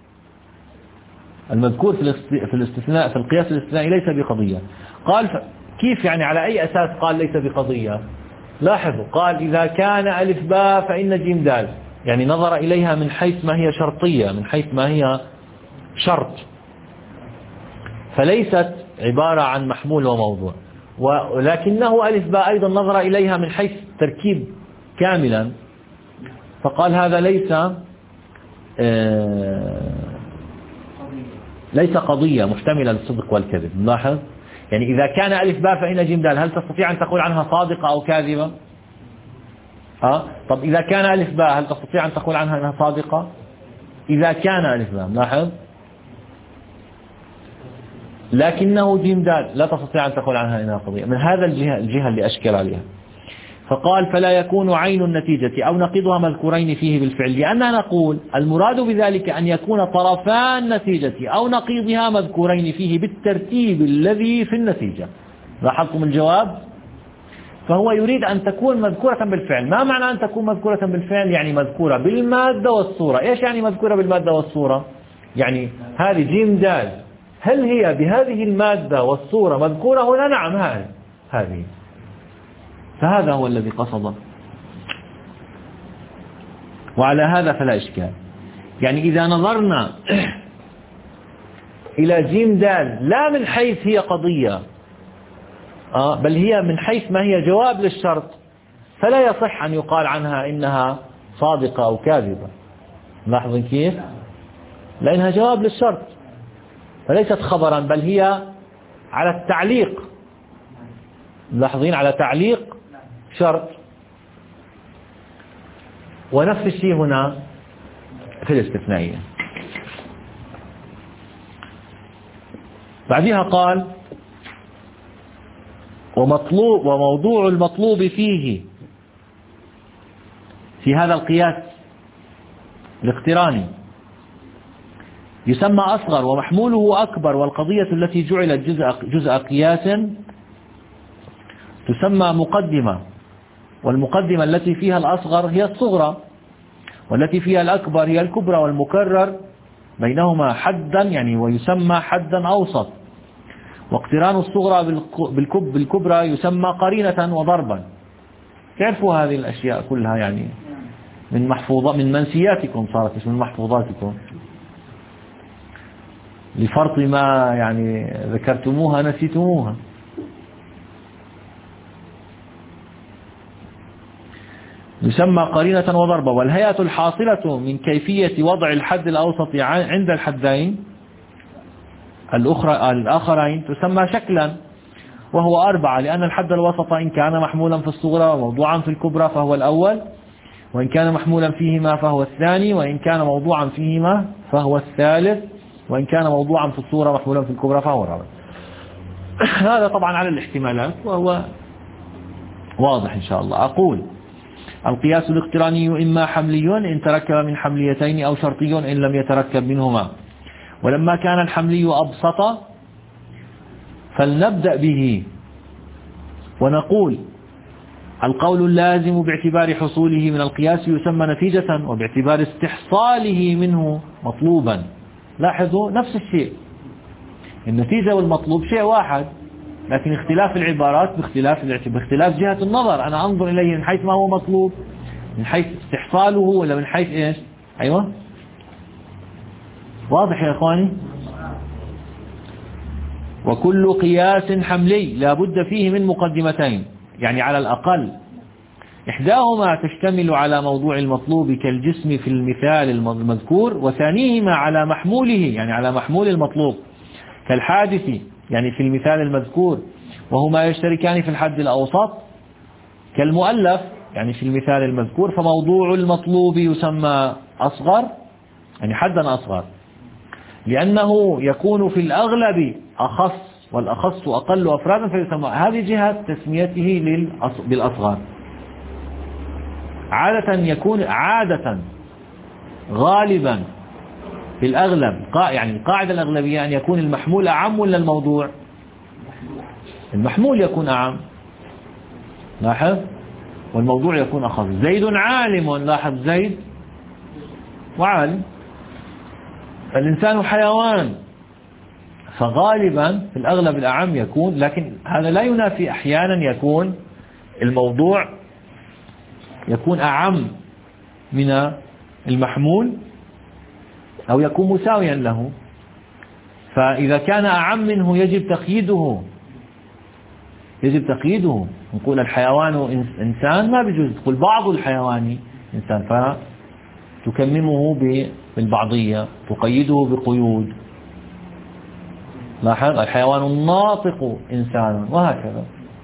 المذكور في الاستثناء في القياس الاستثنائي ليس بقضية. قال كيف يعني؟ على أي أساس قال ليس بقضية؟ لاحظوا قال إذا كان ألف باء فإن جيم دال، يعني نظر إليها من حيث ما هي شرطية، من حيث ما هي شرط، فليست عبارة عن محمول وموضوع. ولكنه ألف باء أيضا نظر إليها من حيث تركيب كاملا، فقال هذا ليس آه ليس قضية محتملة للصدق والكذب. نلاحظ يعني إذا كان ألف باء فإن جيم دال، هل تستطيع أن تقول عنها صادقة أو كاذبة؟ أه؟ طب إذا كان ألف باء هل تستطيع أن تقول عنها أنها صادقة؟ إذا كان ألف باء، لاحظ، لكنه جيم دال لا تستطيع أن تقول عنها إنها قضية. من هذا الجهة, الجهة اللي أشكل عليها. فقال فلا يكون عين النتيجة أو نقيضها مذكورين فيه بالفعل، لأننا نقول المراد بذلك أن يكون طرفا النتيجة أو نقيضها مذكورين فيه بالترتيب الذي في النتيجة. لاحظتم الجواب؟ فهو يريد أن تكون مذكورة بالفعل. ما معنى أن تكون مذكورة بالفعل؟ يعني مذكورة بالمادة والصورة. إيش يعني مذكورة بالمادة والصورة؟ يعني هذه جيم دال هل هي بهذه المادة والصورة مذكورة هنا؟ نعم هذه هذه فهذا هو الذي قصده، وعلى هذا فلا إشكال. يعني إذا نظرنا إلى جيم دال لا من حيث هي قضية آه بل هي من حيث ما هي جواب للشرط، فلا يصح أن يقال عنها إنها صادقة أو كاذبة. لاحظين كيف؟ لأنها جواب للشرط فليست خبرا، بل هي على التعليق. لاحظين على تعليق شرط. ونفس الشيء هنا في الاستثنائية. بعدها قال ومطلوب وموضوع المطلوب فيه في هذا القياس الاقتراني يسمى أصغر ومحموله أكبر، والقضية التي جعلت جزء, جزء قياس تسمى مقدمة، والمقدمة التي فيها الأصغر هي الصغرى، والتي فيها الأكبر هي الكبرى، والمكرر بينهما حدا يعني ويسمى حدا أوسط. واقتران الصغرى بالكبرى يسمى قرينة وضربا. تعرفوا هذه الأشياء كلها يعني من محفوظات من منسياتكم، صارت مش من محفوظاتكم، لفرط ما يعني ذكرتموها نسيتموها. يسمى قرينة وضربة. والهيئة الحاصلة من كيفية وضع الحد الأوسط عند الحدين الأخرى الآخرين تسمى شكلا، وهو أربعة، لأن الحد الوسط إن كان محمولا في الصغرى وموضوعا في الكبرى فهو الأول، وإن كان محمولا فيهما فهو الثاني، وإن كان موضوعا فيهما فهو الثالث، وإن كان موضوعا في الصغرى محمولا في الكبرى فهو الرابع. هذا طبعا على الاحتمالات وهو واضح إن شاء الله. أقول القياس الاقتراني إما حملي إن تركب من حمليتين، أو شرطي إن لم يتركب منهما. ولما كان الحملي أبسط فلنبدأ به ونقول القول اللازم باعتبار حصوله من القياس يسمى نتيجة، وباعتبار استحصاله منه مطلوبا. لاحظوا نفس الشيء، النتيجة والمطلوب شيء واحد، لكن اختلاف العبارات باختلاف باختلاف جهة النظر. أنا أنظر إليه من حيث ما هو مطلوب، من حيث استحصاله ولا من حيث إيش. أيوة واضح يا إخواني. وكل قياس حملي لا بد فيه من مقدمتين، يعني على الأقل إحداهما تشتمل على موضوع المطلوب كالجسم في المثال المذكور، وثانيهما على محموله يعني على محمول المطلوب كالحادث يعني في المثال المذكور، وهما يشتركان في الحد الأوسط كالمؤلف يعني في المثال المذكور. فموضوع المطلوب يسمى أصغر يعني حدا أصغر، لأنه يكون في الأغلب أخص، والأخص أقل أفرادا فيسمى. هذه جهة تسميته بالأصغر. عادة يكون عادة غالبا في الأغلب يعني القاعدة الأغلبية أن يكون المحمول أعم ولا الموضوع؟ المحمول يكون أعم، لاحظ، والموضوع يكون أخص. زيد عالم، لاحظ زيد وعالم. الإنسان حيوان، فغالبا في الأغلب الأعم يكون، لكن هذا لا ينافي أحيانا يكون الموضوع يكون أعم من المحمول أو يكون مساويا له. فإذا كان أعم منه يجب تقييده، يجب تقييده. نقول الحيوان إنسان ما بيجوز تقول بعض الحيوان إنسان، فتكممه بالبعضية، تقيده بقيود. لاحظ الحيوان الناطق إنسان، وهكذا.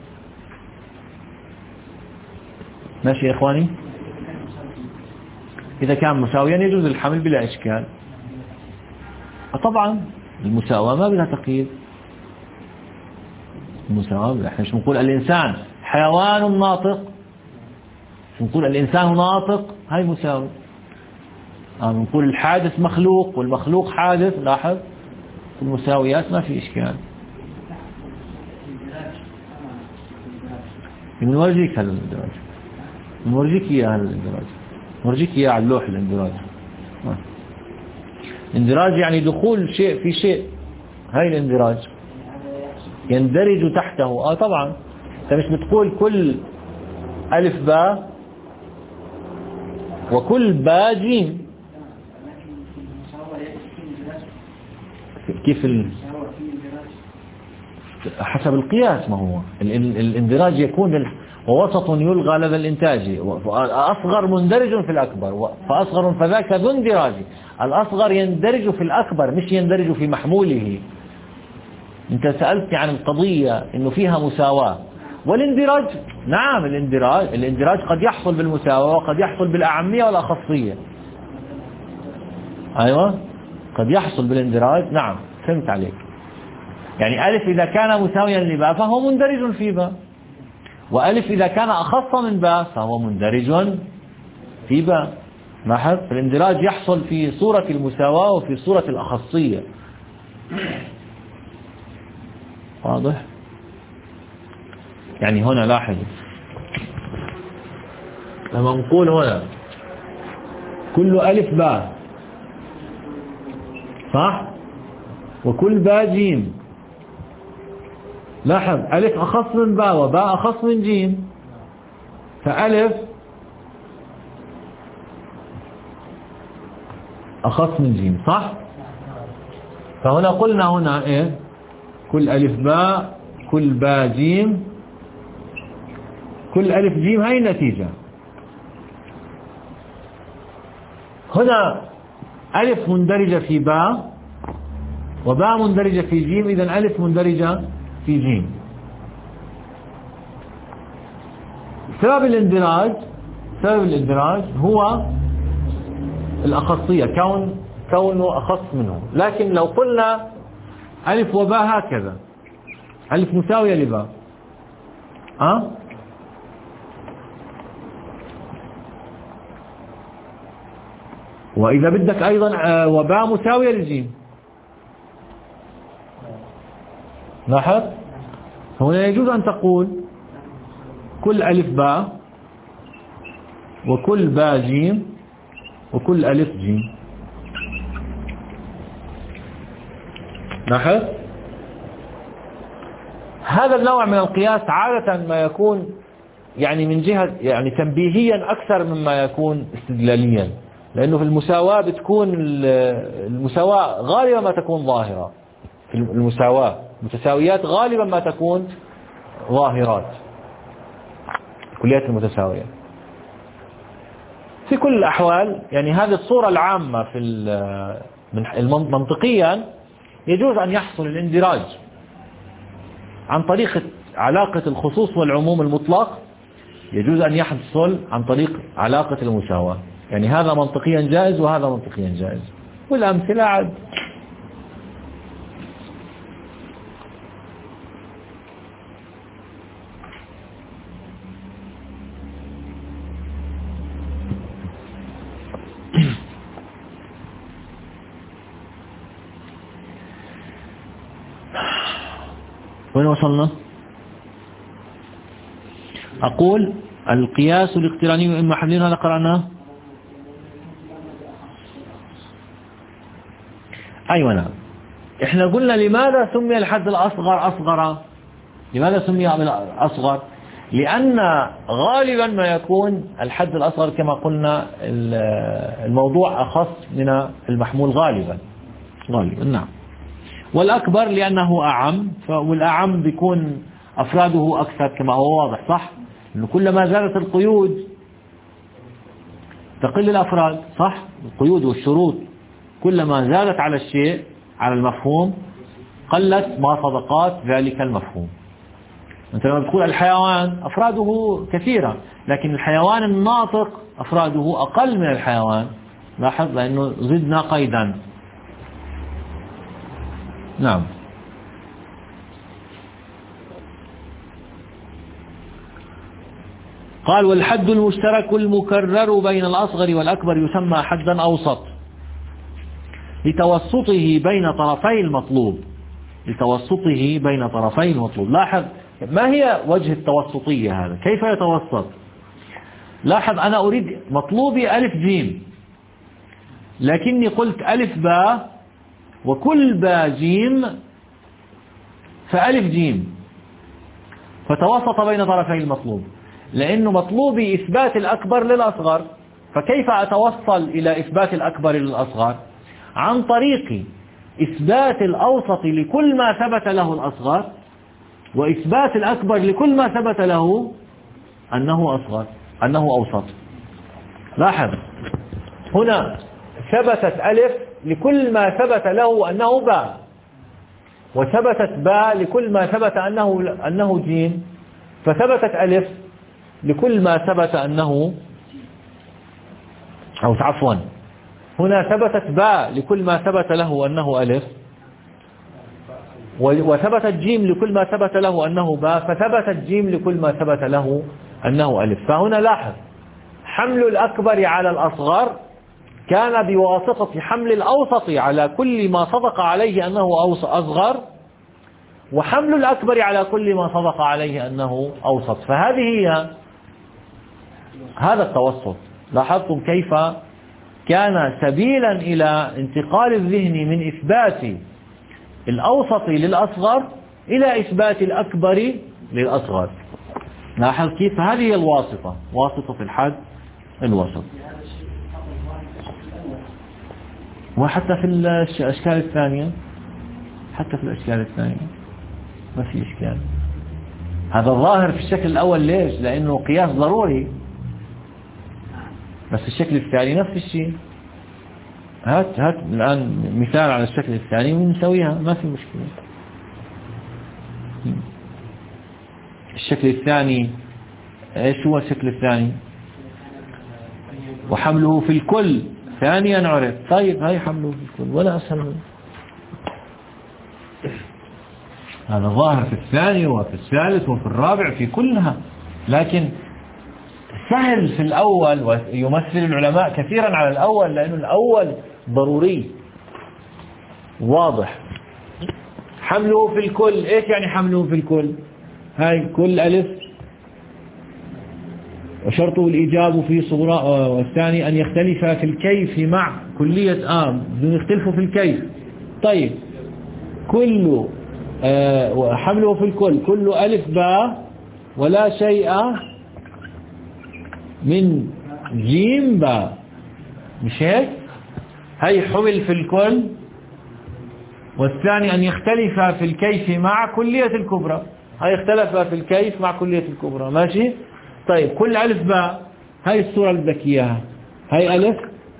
ماشي يا إخواني. إذا كان مساويا يجوز الحمل بلا إشكال. طبعا المساواة ما بلا تقييد، المساواة احنا مش نقول الإنسان حيوان ناطق، نقول الإنسان ناطق، هاي مساوي. نقول الحادث مخلوق والمخلوق حادث، لاحظ المساويات ما في إشكال. بنورجيك هذا الاندراج، بنورجيك إياه هذا الاندراج، نورجيك إياه على اللوح الاندراج. اندراج يعني دخول شيء في شيء، هاي الاندراج يندرج تحته. اه طبعا انت مش بتقول كل ألف باء وكل باء جيم، كيف ال... حسب القياس. ما هو الاندراج يكون ووسط يلغى لدى الانتاج، أصغر مندرج في الأكبر، فأصغر فذاك ذو اندراج. الأصغر يندرج في الأكبر مش يندرج في محموله. انت سألت عن القضية انه فيها مساواة، والاندراج نعم الاندراج الاندراج قد يحصل بالمساواة وقد يحصل بالأعمية والأخصية. أيوة قد يحصل بالاندراج. نعم فهمت عليك. يعني ألف إذا كان مساويا لباء فهو مندرج في باء، وألف إذا كان أخص من باء فهو مندرج في باء. لاحظ الاندراج يحصل في صورة المساواة وفي صورة الأخصية. واضح؟ يعني هنا لاحظ لما نقول هنا كل ألف باء صح، وكل باء جيم. لاحظ ألف أخص من باء وباء أخص من جيم، فألف أخص من جيم صح. فهنا قلنا هنا إيه؟ كل ألف باء كل باء جيم كل ألف جيم. هاي النتيجة. هنا ألف مندرجة في باء وباء مندرجة في جيم، إذن ألف مندرجة في جيم. سبب الاندراج سبب الاندراج هو الأخصية، كون كونه أخص منه. لكن لو قلنا ألف وباء هكذا، ألف مساوية لباء أه؟ وإذا بدك أيضا وباء مساوية للجيم. لاحظ هنا يجوز أن تقول كل ألف باء وكل باء جيم وكل ألف جيم. لاحظ هذا النوع من القياس عادة ما يكون يعني من جهة يعني تنبيهيا أكثر مما يكون استدلاليا، لأنه في المساواة بتكون المساواة غالبا ما تكون ظاهرة. في المساواة متساويات غالبا ما تكون ظاهرات، كليات المتساوية. في كل الأحوال يعني هذه الصورة العامة في منطقيا يجوز أن يحصل الاندراج عن طريق علاقة الخصوص والعموم المطلق، يجوز أن يحصل عن طريق علاقة المساواة. يعني هذا منطقيا جائز وهذا منطقيا جائز، والأمثلة عد. وين وصلنا؟ أقول القياس الاقتراني إما حلين، هذا قرأناه. أيوة نعم. إحنا قلنا لماذا سمي الحد الأصغر أصغر؟ لماذا سمي أصغر؟ لأن غالبا ما يكون الحد الأصغر كما قلنا الموضوع أخص من المحمول غالبا غالبا نعم. والأكبر لأنه أعم، والأعم بيكون أفراده أكثر كما هو واضح صح؟ إنه كلما زادت القيود تقل الأفراد صح؟ القيود والشروط كلما زادت على الشيء على المفهوم قلت ما صدقات ذلك المفهوم. أنت لما تقول الحيوان أفراده كثيرة، لكن الحيوان الناطق أفراده أقل من الحيوان. لاحظ لأنه زدنا قيدا. نعم. قال والحد المشترك المكرر بين الأصغر والأكبر يسمى حدا أوسط لتوسطه بين طرفي المطلوب لتوسطه بين طرفي المطلوب. لاحظ ما هي وجه التوسطية هذا؟ كيف يتوسط؟ لاحظ أنا أريد مطلوبي ألف جيم، لكني قلت ألف باء وكل باء جيم فألف جيم، فتوسط بين طرفي المطلوب، لأنه مطلوبي إثبات الأكبر للأصغر. فكيف أتوصل إلى إثبات الأكبر للأصغر؟ عن طريق إثبات الأوسط لكل ما ثبت له الأصغر، وإثبات الأكبر لكل ما ثبت له أنه أصغر أنه أوسط. لاحظ هنا ثبتت ألف لكل ما ثبت له أنه باء، وثبتت باء لكل ما ثبت أنه أنه جيم. فثبتت ألف لكل ما ثبت أنه، أو عفوا هنا ثبتت باء لكل ما ثبت له أنه ألف، وثبتت جيم لكل ما ثبت له أنه باء، فثبتت جيم لكل ما ثبت له أنه ألف. فهنا لاحظ حمل الأكبر على الأصغر كان بواسطة حمل الأوسط على كل ما صدق عليه أنه أصغر، وحمل الأكبر على كل ما صدق عليه أنه أوسط. فهذه هي هذا التوسط. لاحظتم كيف كان سبيلا إلى انتقال الذهن من إثبات الأوسط للأصغر إلى إثبات الأكبر للأصغر. لاحظ كيف هذه هي الواسطة، واسطة الحد الوسط. وحتى في الأشكال الثانية، حتى في الأشكال الثانية ما في إشكال. هذا الظاهر في الشكل الأول. ليش؟ لأنه قياس ضروري. بس الشكل الثاني نفس الشيء. هات هات الآن مثال على الشكل الثاني ونسويها، ما في مشكلة. الشكل الثاني ايش هو الشكل الثاني؟ وحمله في الكل ثانيا عرف. طيب هاي حمله في الكل ولا أسهل منه. هذا ظاهر في الثاني وفي الثالث وفي الرابع في كلها، لكن سهل في الأول، ويمثل العلماء كثيرا على الأول لأنه الأول ضروري واضح. حمله في الكل، ايش يعني حمله في الكل؟ هاي كل ألف وشرطه الإيجاب في صغرى، والثاني أن يختلف في الكيف مع كلية آم بدون يختلفوا في الكيف. طيب كل آه حمله في الكل كل ألف باء ولا شيء من جيم باء، مش هيك؟ هي حمل في الكل، والثاني أن يختلف في الكيف مع كلية الكبرى. هي اختلف في الكيف مع كلية الكبرى، ماشي؟ طيب كل ألف باء، هاي الصورة اللي بدك إياها. هاي ألف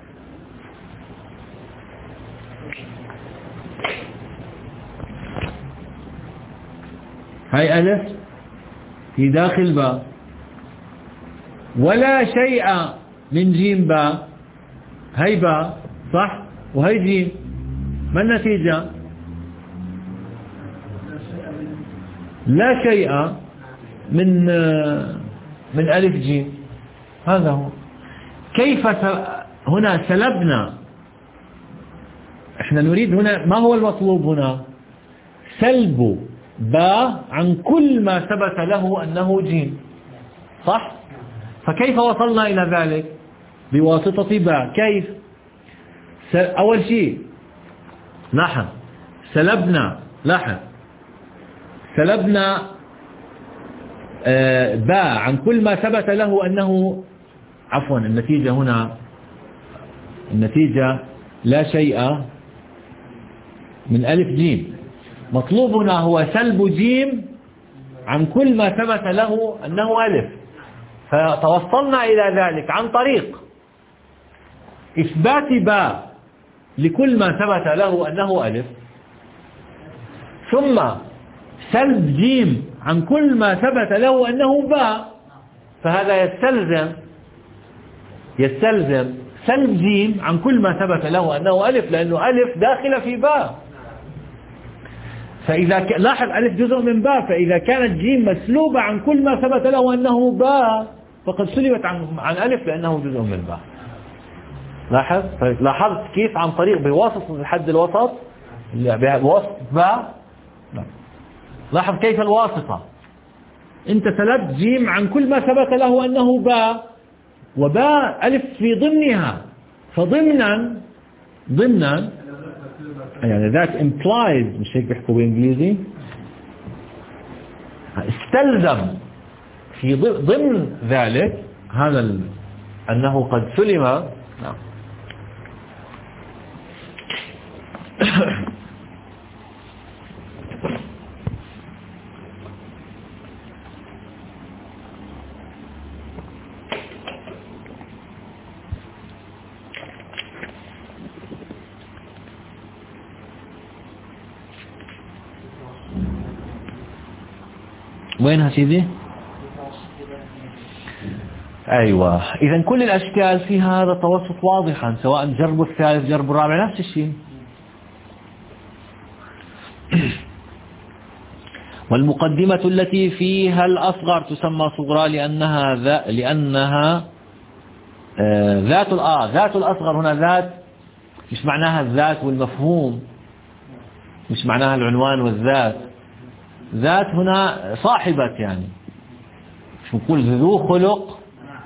هاي ألف في داخل باء ولا شيء من جيم باء. هاي باء صح وهي جيم، ما النتيجة؟ لا شيء من من ألف جيم. هذا هو. كيف هنا سلبنا؟ احنا نريد هنا، ما هو المطلوب هنا؟ سلب باء عن كل ما ثبت له أنه جيم، صح؟ فكيف وصلنا إلى ذلك؟ بواسطة باء. كيف؟ أول شيء لاحظ سلبنا، لاحظ سلبنا باء عن كل ما ثبت له أنه، عفوا النتيجة هنا، النتيجة لا شيء من ألف جيم. مطلوبنا هو سلب جيم عن كل ما ثبت له أنه ألف. فتوصلنا إلى ذلك عن طريق إثبات باء لكل ما ثبت له أنه ألف، ثم سلب جيم عن كل ما ثبت له أنه باء. فهذا يستلزم يستلزم سلب جيم عن كل ما ثبت له أنه ألف، لأنه ألف داخل في باء. فإذا ك... لاحظ ألف جزء من باء، فإذا كانت جيم مسلوبة عن كل ما ثبت له أنه باء فقد سلبت عن, عن ألف لأنه جزء من باء. لاحظ لاحظت كيف؟ عن طريق بواسطة الحد الوسط، بواسطة باء. لاحظ كيف الواسطة. انت سلبت جيم عن كل ما ثبت له أنه باء، وباء ألف في ضمنها، فضمنا ضمنا يعني that implies، مش هيك بيحكوا بالإنجليزي، استلزم في ضمن ذلك هذا ال... أنه قد سلم. نعم. وينها سيدي؟ أيوة. إذا كل الأشكال فيها هذا التوسط واضحا، سواء جرب الثالث جرب الرابع نفس الشيء. والمقدمة التي فيها الأصغر تسمى صغرى لأنها ذا لأنها آه ذات الآ ذات الأصغر هنا ذات، مش معناها الذات والمفهوم، مش معناها العنوان والذات، ذات هنا صاحبة، يعني شو نقول ذو خلق،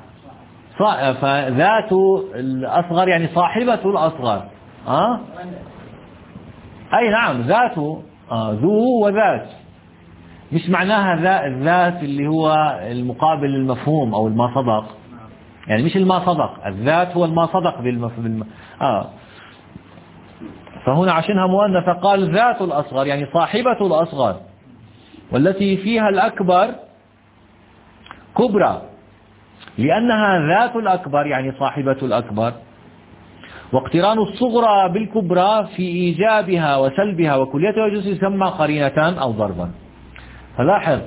فذات الأصغر يعني صاحبة الأصغر. أه؟ أي نعم ذاته آه ذو وذات، مش معناها الذات اللي هو المقابل للمفهوم أو الما صدق، يعني مش الما صدق، الذات هو الما صدق بالمفهوم. آه فهنا عشانها مؤنثة قال ذات الأصغر يعني صاحبة الأصغر، والتي فيها الأكبر كبرى لأنها ذات الأكبر يعني صاحبة الأكبر. واقتران الصغرى بالكبرى في إيجابها وسلبها وكليتها وجزء يسمى قرينة أو ضربا. فلاحظ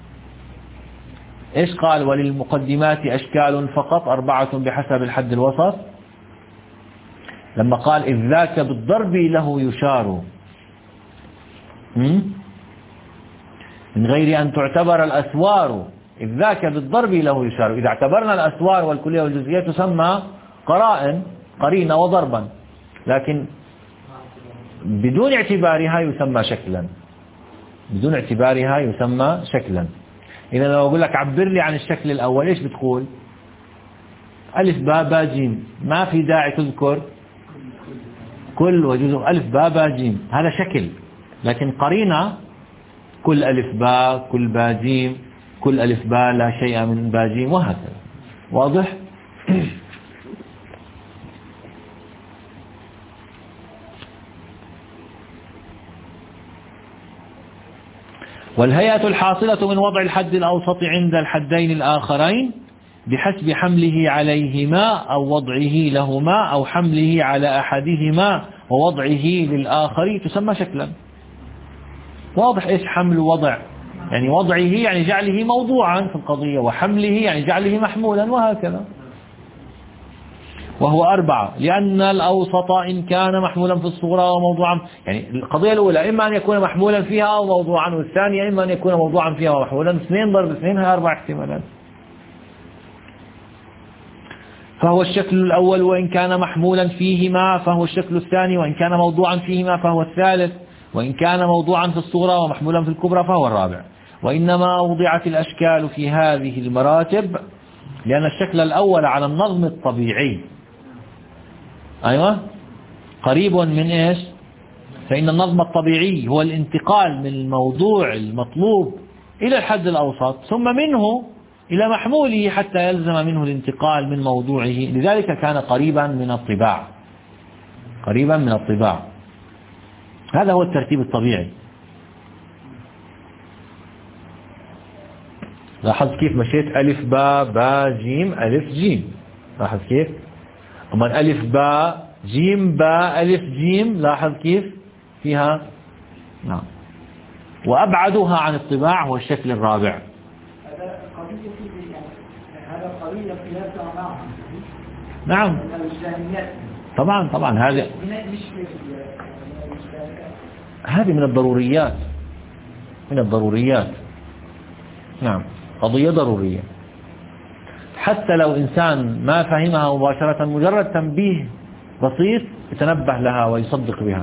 إيش قال؟ وللمقدمات أشكال فقط أربعة بحسب الحد الوسط. لما قال إذ ذاك بالضرب له يشار من غير أن تعتبر الأسوار، إذ ذاك بالضرب له يشار، إذا اعتبرنا الأسوار والكلية والجزئية تسمى قرائن قرينة وضربا، لكن بدون اعتبارها يسمى شكلا، بدون اعتبارها يسمى شكلا. إذا لو أقول لك عبر لي عن الشكل الأول إيش بتقول؟ ألف باء باء جيم، ما في داعي تذكر كل وجزء ألف باء باء جيم، هذا شكل. لكن قرينة كل ألف باء كل باء جيم كل ألف باء لا شيء من باء جيم وهكذا. واضح؟ والهيئة الحاصلة من وضع الحد الأوسط عند الحدين الآخرين بحسب حمله عليهما أو وضعه لهما أو حمله على أحدهما ووضعه للآخر تسمى شكلا. واضح إيش حمل ووضع؟ يعني وضعه يعني جعله موضوعا في القضية، وحمله يعني جعله محمولا وهكذا. وهو أربعة، لأن الأوسط إن كان محمولا في الصغرى وموضوعا، يعني القضية الأولى إما أن يكون محمولا فيها أو موضوعا، والثانية إما أن يكون موضوعا فيها ومحمولا. اثنين ضرب اثنين هي أربع احتمالات. فهو الشكل الأول وإن كان محمولا فيهما فهو الشكل الثاني، وإن كان موضوعا فيهما فهو الثالث، وإن كان موضوعا في الصغرى ومحمولا في الكبرى فهو الرابع. وإنما وضعت الأشكال في هذه المراتب لأن الشكل الأول على النظم الطبيعي أيوة قريب من إيش؟ فإن النظم الطبيعي هو الانتقال من الموضوع المطلوب إلى الحد الأوسط ثم منه إلى محموله حتى يلزم منه الانتقال من موضوعه، لذلك كان قريبا من الطباع، قريبا من الطباع. هذا هو الترتيب الطبيعي. لاحظ كيف مشيت ألف باء باء جيم ألف جيم، لاحظ كيف؟ أما ألف باء جيم باء ألف جيم، لاحظ كيف فيها نعم. وأبعدها عن الطباع هو الشكل الرابع. هذا قضية هذا قضية قياسها معها. نعم طبعا طبعا هذه هذه من الضروريات، من الضروريات نعم، قضية ضرورية. حتى لو إنسان ما فهمها مباشرة مجرد تنبيه بسيط يتنبه لها ويصدق بها.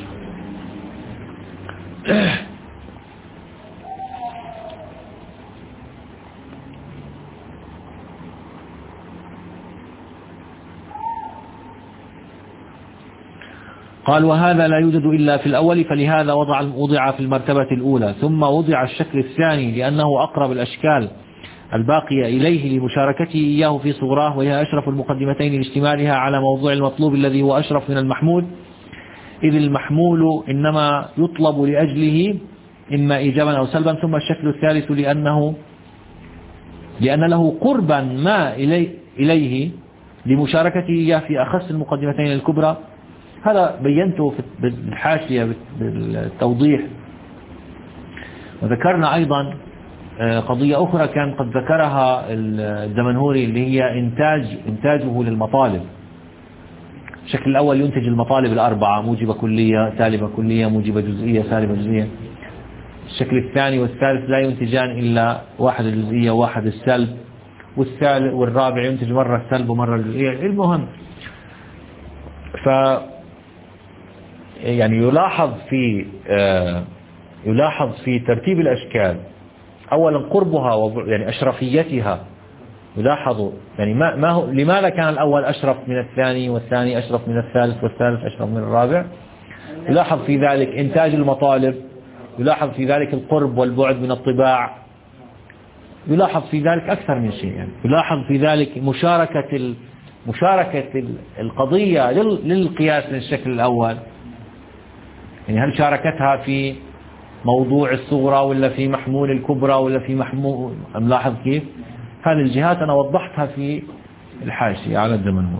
قال وهذا لا يوجد إلا في الأول، فلهذا وضع وضع في المرتبة الأولى، ثم وضع الشكل الثاني لأنه أقرب الأشكال الباقية إليه لمشاركته إياه في صغراه، وهي أشرف المقدمتين لاشتمالها على موضوع المطلوب الذي هو أشرف من المحمول، إذ المحمول إنما يطلب لأجله إما إيجابا أو سلبا. ثم الشكل الثالث لأنه لأن له قربا ما إليه, إليه لمشاركته إياه في أخص المقدمتين الكبرى. هذا بينته في الحاشية بالتوضيح. وذكرنا أيضا قضية أخرى كان قد ذكرها الدمنهوري اللي هي إنتاج إنتاجه للمطالب. الشكل الأول ينتج المطالب الأربعة: موجبة كلية، سالبة كلية، موجبة جزئية، سالبة جزئية. الشكل الثاني والثالث لا ينتجان إلا واحد الجزئية وواحد السلب، والثالث والرابع ينتج مرة السلب ومرة الجزئية. المهم ف يعني يلاحظ في يلاحظ في ترتيب الأشكال أولا قربها يعني أشرفيتها. يلاحظوا يعني ما ما هو لماذا كان الأول أشرف من الثاني، والثاني أشرف من الثالث، والثالث أشرف من الرابع. يلاحظ في ذلك إنتاج المطالب، يلاحظ في ذلك القرب والبعد من الطباع، يلاحظ في ذلك أكثر من شيء. يعني يلاحظ في ذلك مشاركة ال... مشاركة القضية للقياس للشكل الأول. يعني هل شاركتها في موضوع الصغرى ولا في محمول الكبرى ولا في محمول، أم لاحظ كيف هذه الجهات أنا وضحتها في الحاشية على الدمنهور.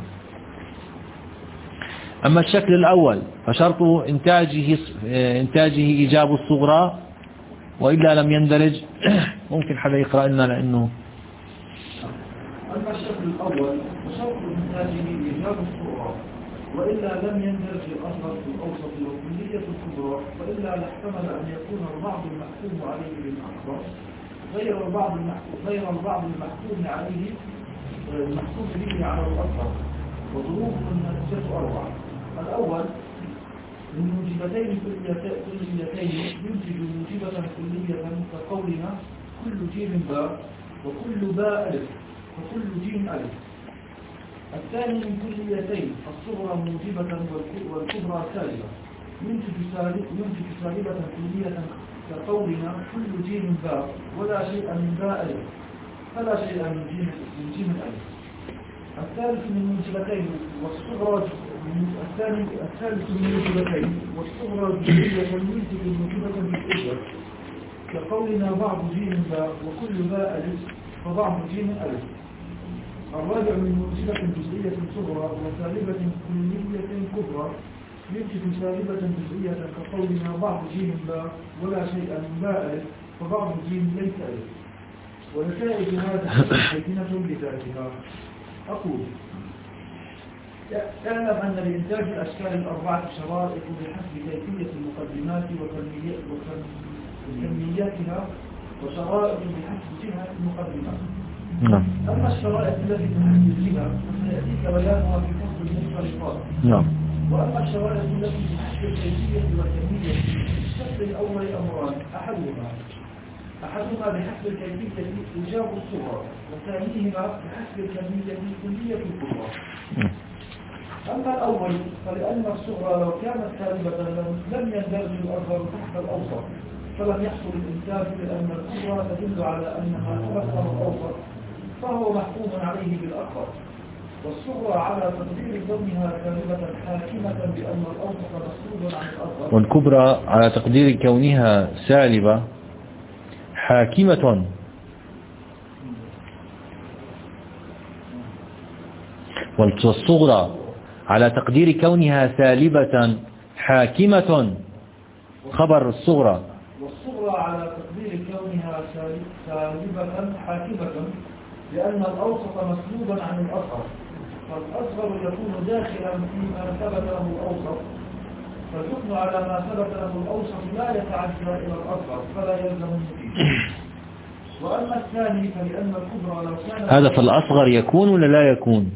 أما الشكل الأول فشرط إنتاجه إنتاجه إيجاب الصغرى وإلا لم يندرج. ممكن حدا يقرأ لنا لأنه أما الشكل الأول فشرط إنتاجه إيجاب الصغرى وإلا لم يندرج الأصغر في الأوسط وكلية الكبرى، وإلا لاحتمل أن يكون البعض المحكوم عليه بالأكبر غير البعض المحكوم غير البعض المحكوم عليه المحكوم به على الأصغر. وظروف النتيجة أربعة: الأول من موجبتين كليتين ينتج موجبة كلية كقولنا كل جيم باء وكل باء ألف وكل جيم ألف. الثاني من كليتين الصغرى موجبة والكبرى سالبة ينتج سالبة كلية كقولنا كل جيم باء ولا شيء من باء ألف فلا شيء من جيم من جيم ألف. الثالث من موجبتين والصغرى الثاني الثالث من موجبتين والصغرى جزئية ينتج موجبة بالإجر كقولنا بعض جيم باء وكل باء ألف فبعض جيم ألف. الرابع من موجبة جزئية صغرى وسالبة كلية كبرى ينتج سالبة جزئية كقولنا بعض جيم باء ولا شيء من باء ألف فبعض جيم ليس ألف. ونتائج هذا بينة بذاتها. أقول اعلم أن لإنتاج الأشكال الأربعة شرائط بحسب كيفية المقدمات وكمياتها وشرائط بحسب جهة المقدمات. نعم. أما الشرائط التي تحدد الجهة فسيأتيك بيانها في فصل المنفرطات. نعم. وأما الشرائط التي تحدد الكيفية والكمية الشكل الأول أمران: أحدهما أحدهما بحسب الكيفية إيجاب الصغرى، وثانيهما بحسب الكمية كلية الكبرى. أما الأول فلأن الصغرى لو كانت سالبة لم يندرج الأصغر تحت الأوسط فلم يحصل الإنتاج، لأن الكبرى تدل على أنها تمثل الأوسط فهو محكوم عليه بالأكبر. والصغرى على تقدير كونها سالبة حاكمة بأن الأوسط مسلوب عن الأصغر، والكبرى على تقدير كونها سالبة حاكمة والصغرى على تقدير كونها سالبة حاكمة خبر الصغرى. والصغرى على تقدير كونها سالبة حاكمة لأن الأوسط مسلوبا عن الأصغر، فالأصغر يكون داخلا فيما ثبت له الأوسط، فالحكم على ما ثبت له الأوسط لا يتعدى إلى الأصغر فلا يلزم النتيجة. وأما الثاني فلأن الكبرى لو كان هذا فالأصغر يكون ولا لا يكون؟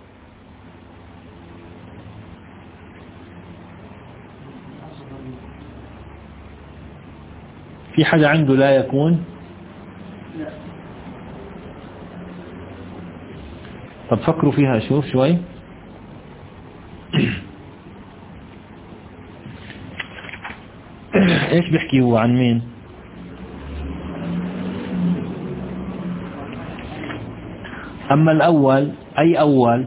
في حدا عنده لا يكون؟ طب فكروا فيها شوف شوي. ايش بيحكي هو عن مين؟ اما الاول اي اول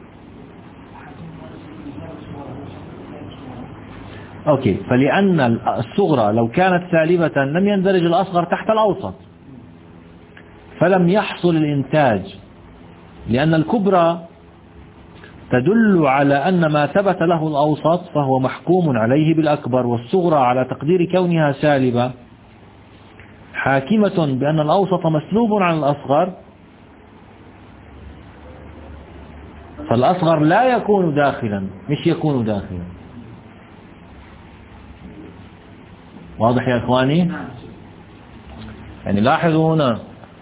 اوكي، فلان الصغرى لو كانت سالبة لم يندرج الاصغر تحت الاوسط فلم يحصل الانتاج، لان الكبرى تدل على أن ما ثبت له الأوسط فهو محكوم عليه بالأكبر، والصغرى على تقدير كونها سالبة حاكمة بأن الأوسط مسلوب عن الأصغر، فالأصغر لا يكون داخلا، مش يكون داخلا. واضح يا إخواني؟ يعني لاحظوا هنا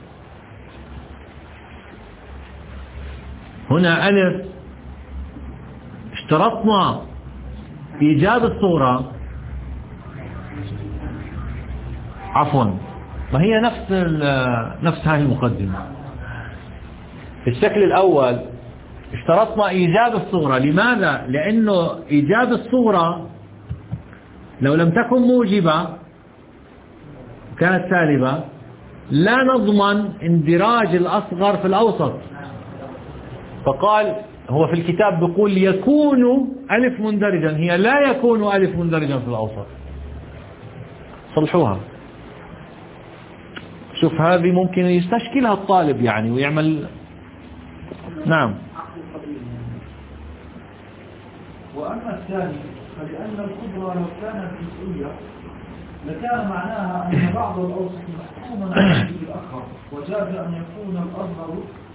هنا ألف اشترطنا إيجاد الصورة، عفوا ما هي نفس نفس هذه المقدمة. في الشكل الأول اشترطنا إيجاد الصورة. لماذا؟ لأنه إيجاد الصورة لو لم تكن موجبة كانت سالبة لا نضمن اندراج الأصغر في الأوسط. فقال هو في الكتاب بيقول يكون ألف مندرجا، هي لا يكون ألف مندرجا في الأوسط. صلحوها. شوف هذه ممكن يستشكلها الطالب يعني ويعمل. نعم. وأما الثاني فلأن القدرة لو كانت جزئية لكان معناها أن بعض الأوسط محكوما عليه بالأخر، وجاز أن يكون الأصغر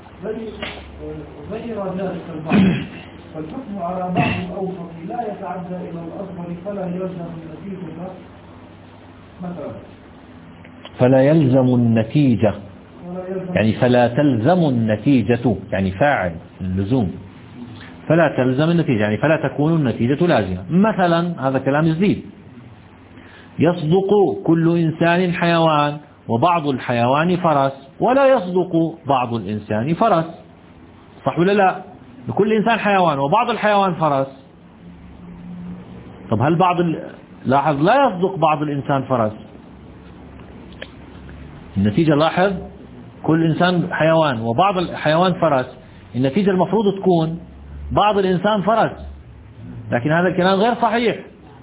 غير ذلك البعض، فالحكم على بعض الأوسط لا يتعدى إلى الأصغر فلا يلزم النتيجة مثلا فلا يلزم النتيجة يعني فلا تلزم النتيجة يعني فاعل اللزوم، فلا تلزم النتيجة يعني فلا تكون النتيجة لازمة. مثلا هذا كلام جديد، يصدق كل إنسان حيوان وبعض الحيوان فرس، ولا يصدق بعض الإنسان فرس. صح ولا لا؟ لكل إنسان حيوان وبعض الحيوان فرس. طب هل بعض ال... لاحظ لا يصدق بعض الإنسان فرس. النتيجة لاحظ كل إنسان حيوان وبعض الحيوان فرس، النتيجة المفروض تكون بعض الإنسان فرس، لكن هذا الكلام غير صحيح.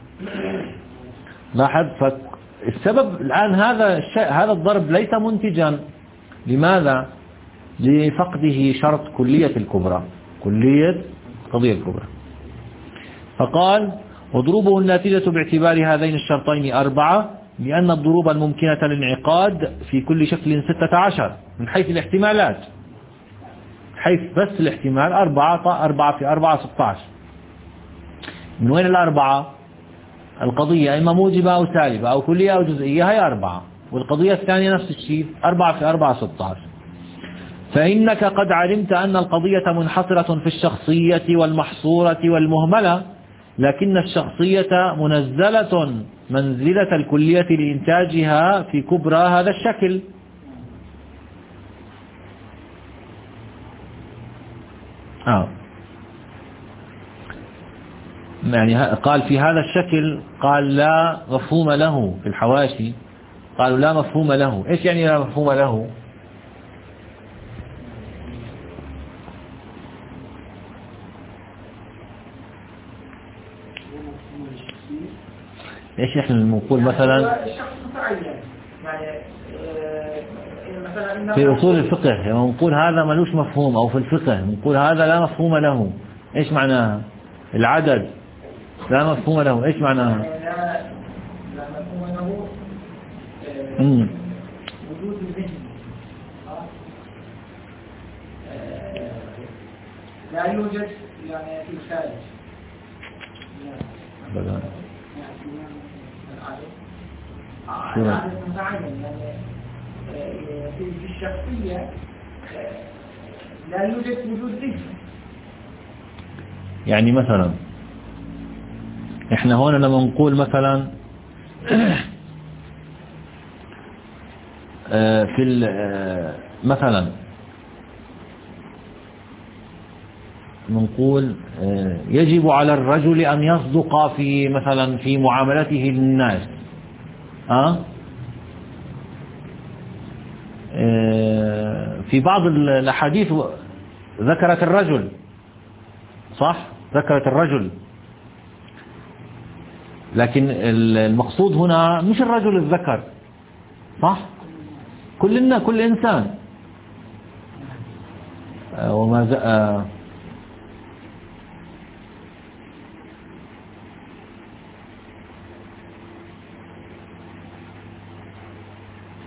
لاحظ فالسبب الآن هذا الشيء هذا الضرب ليس منتجا. لماذا؟ لفقده شرط كلية الكبرى، كلية القضية الكبرى. فقال وضروبه الناتجة باعتبار هذين الشرطين أربعة، لأن الضروب الممكنة للانعقاد في كل شكل ستة عشر من حيث الاحتمالات، حيث بس الاحتمال أربعة أربعة في أربعة ستة عشر. من وين الأربعة؟ القضية إما موجبة أو سالبة أو كلية أو جزئية، هي أربعة، والقضية الثانية نفس الشيء أربعة في أربعة ستة عشر. فإنك قد علمت أن القضية منحصرة في الشخصية والمحصورة والمهملة، لكن الشخصية منزلة منزلة الكلية لإنتاجها في كبرى هذا الشكل. آه. يعني قال في هذا الشكل، قال لا مفهوم له. في الحواشي قالوا لا مفهوم له. إيش يعني لا مفهوم له؟ إيش نحن نقول مثلا في أصول الفقه لما نقول هذا ملوش مفهوم، أو في الفقه نقول هذا لا مفهوم له، إيش معناها؟ العدد لا مفهوم له، إيش معناها؟ لا مفهوم له امم وجود الذهن، لا يوجد يعني في الخارج. بدأ العدد متعين يعني في الشخصية لا يوجد وجود ذهن. يعني مثلا احنا هون لما نقول مثلا في مثلا نقول يجب على الرجل أن يصدق في مثلا في معاملته للناس. أه؟ في بعض الأحاديث ذكرت الرجل، صح؟ ذكرت الرجل، لكن المقصود هنا مش الرجل الذكر، صح؟ كلنا كل إنسان. وما ز...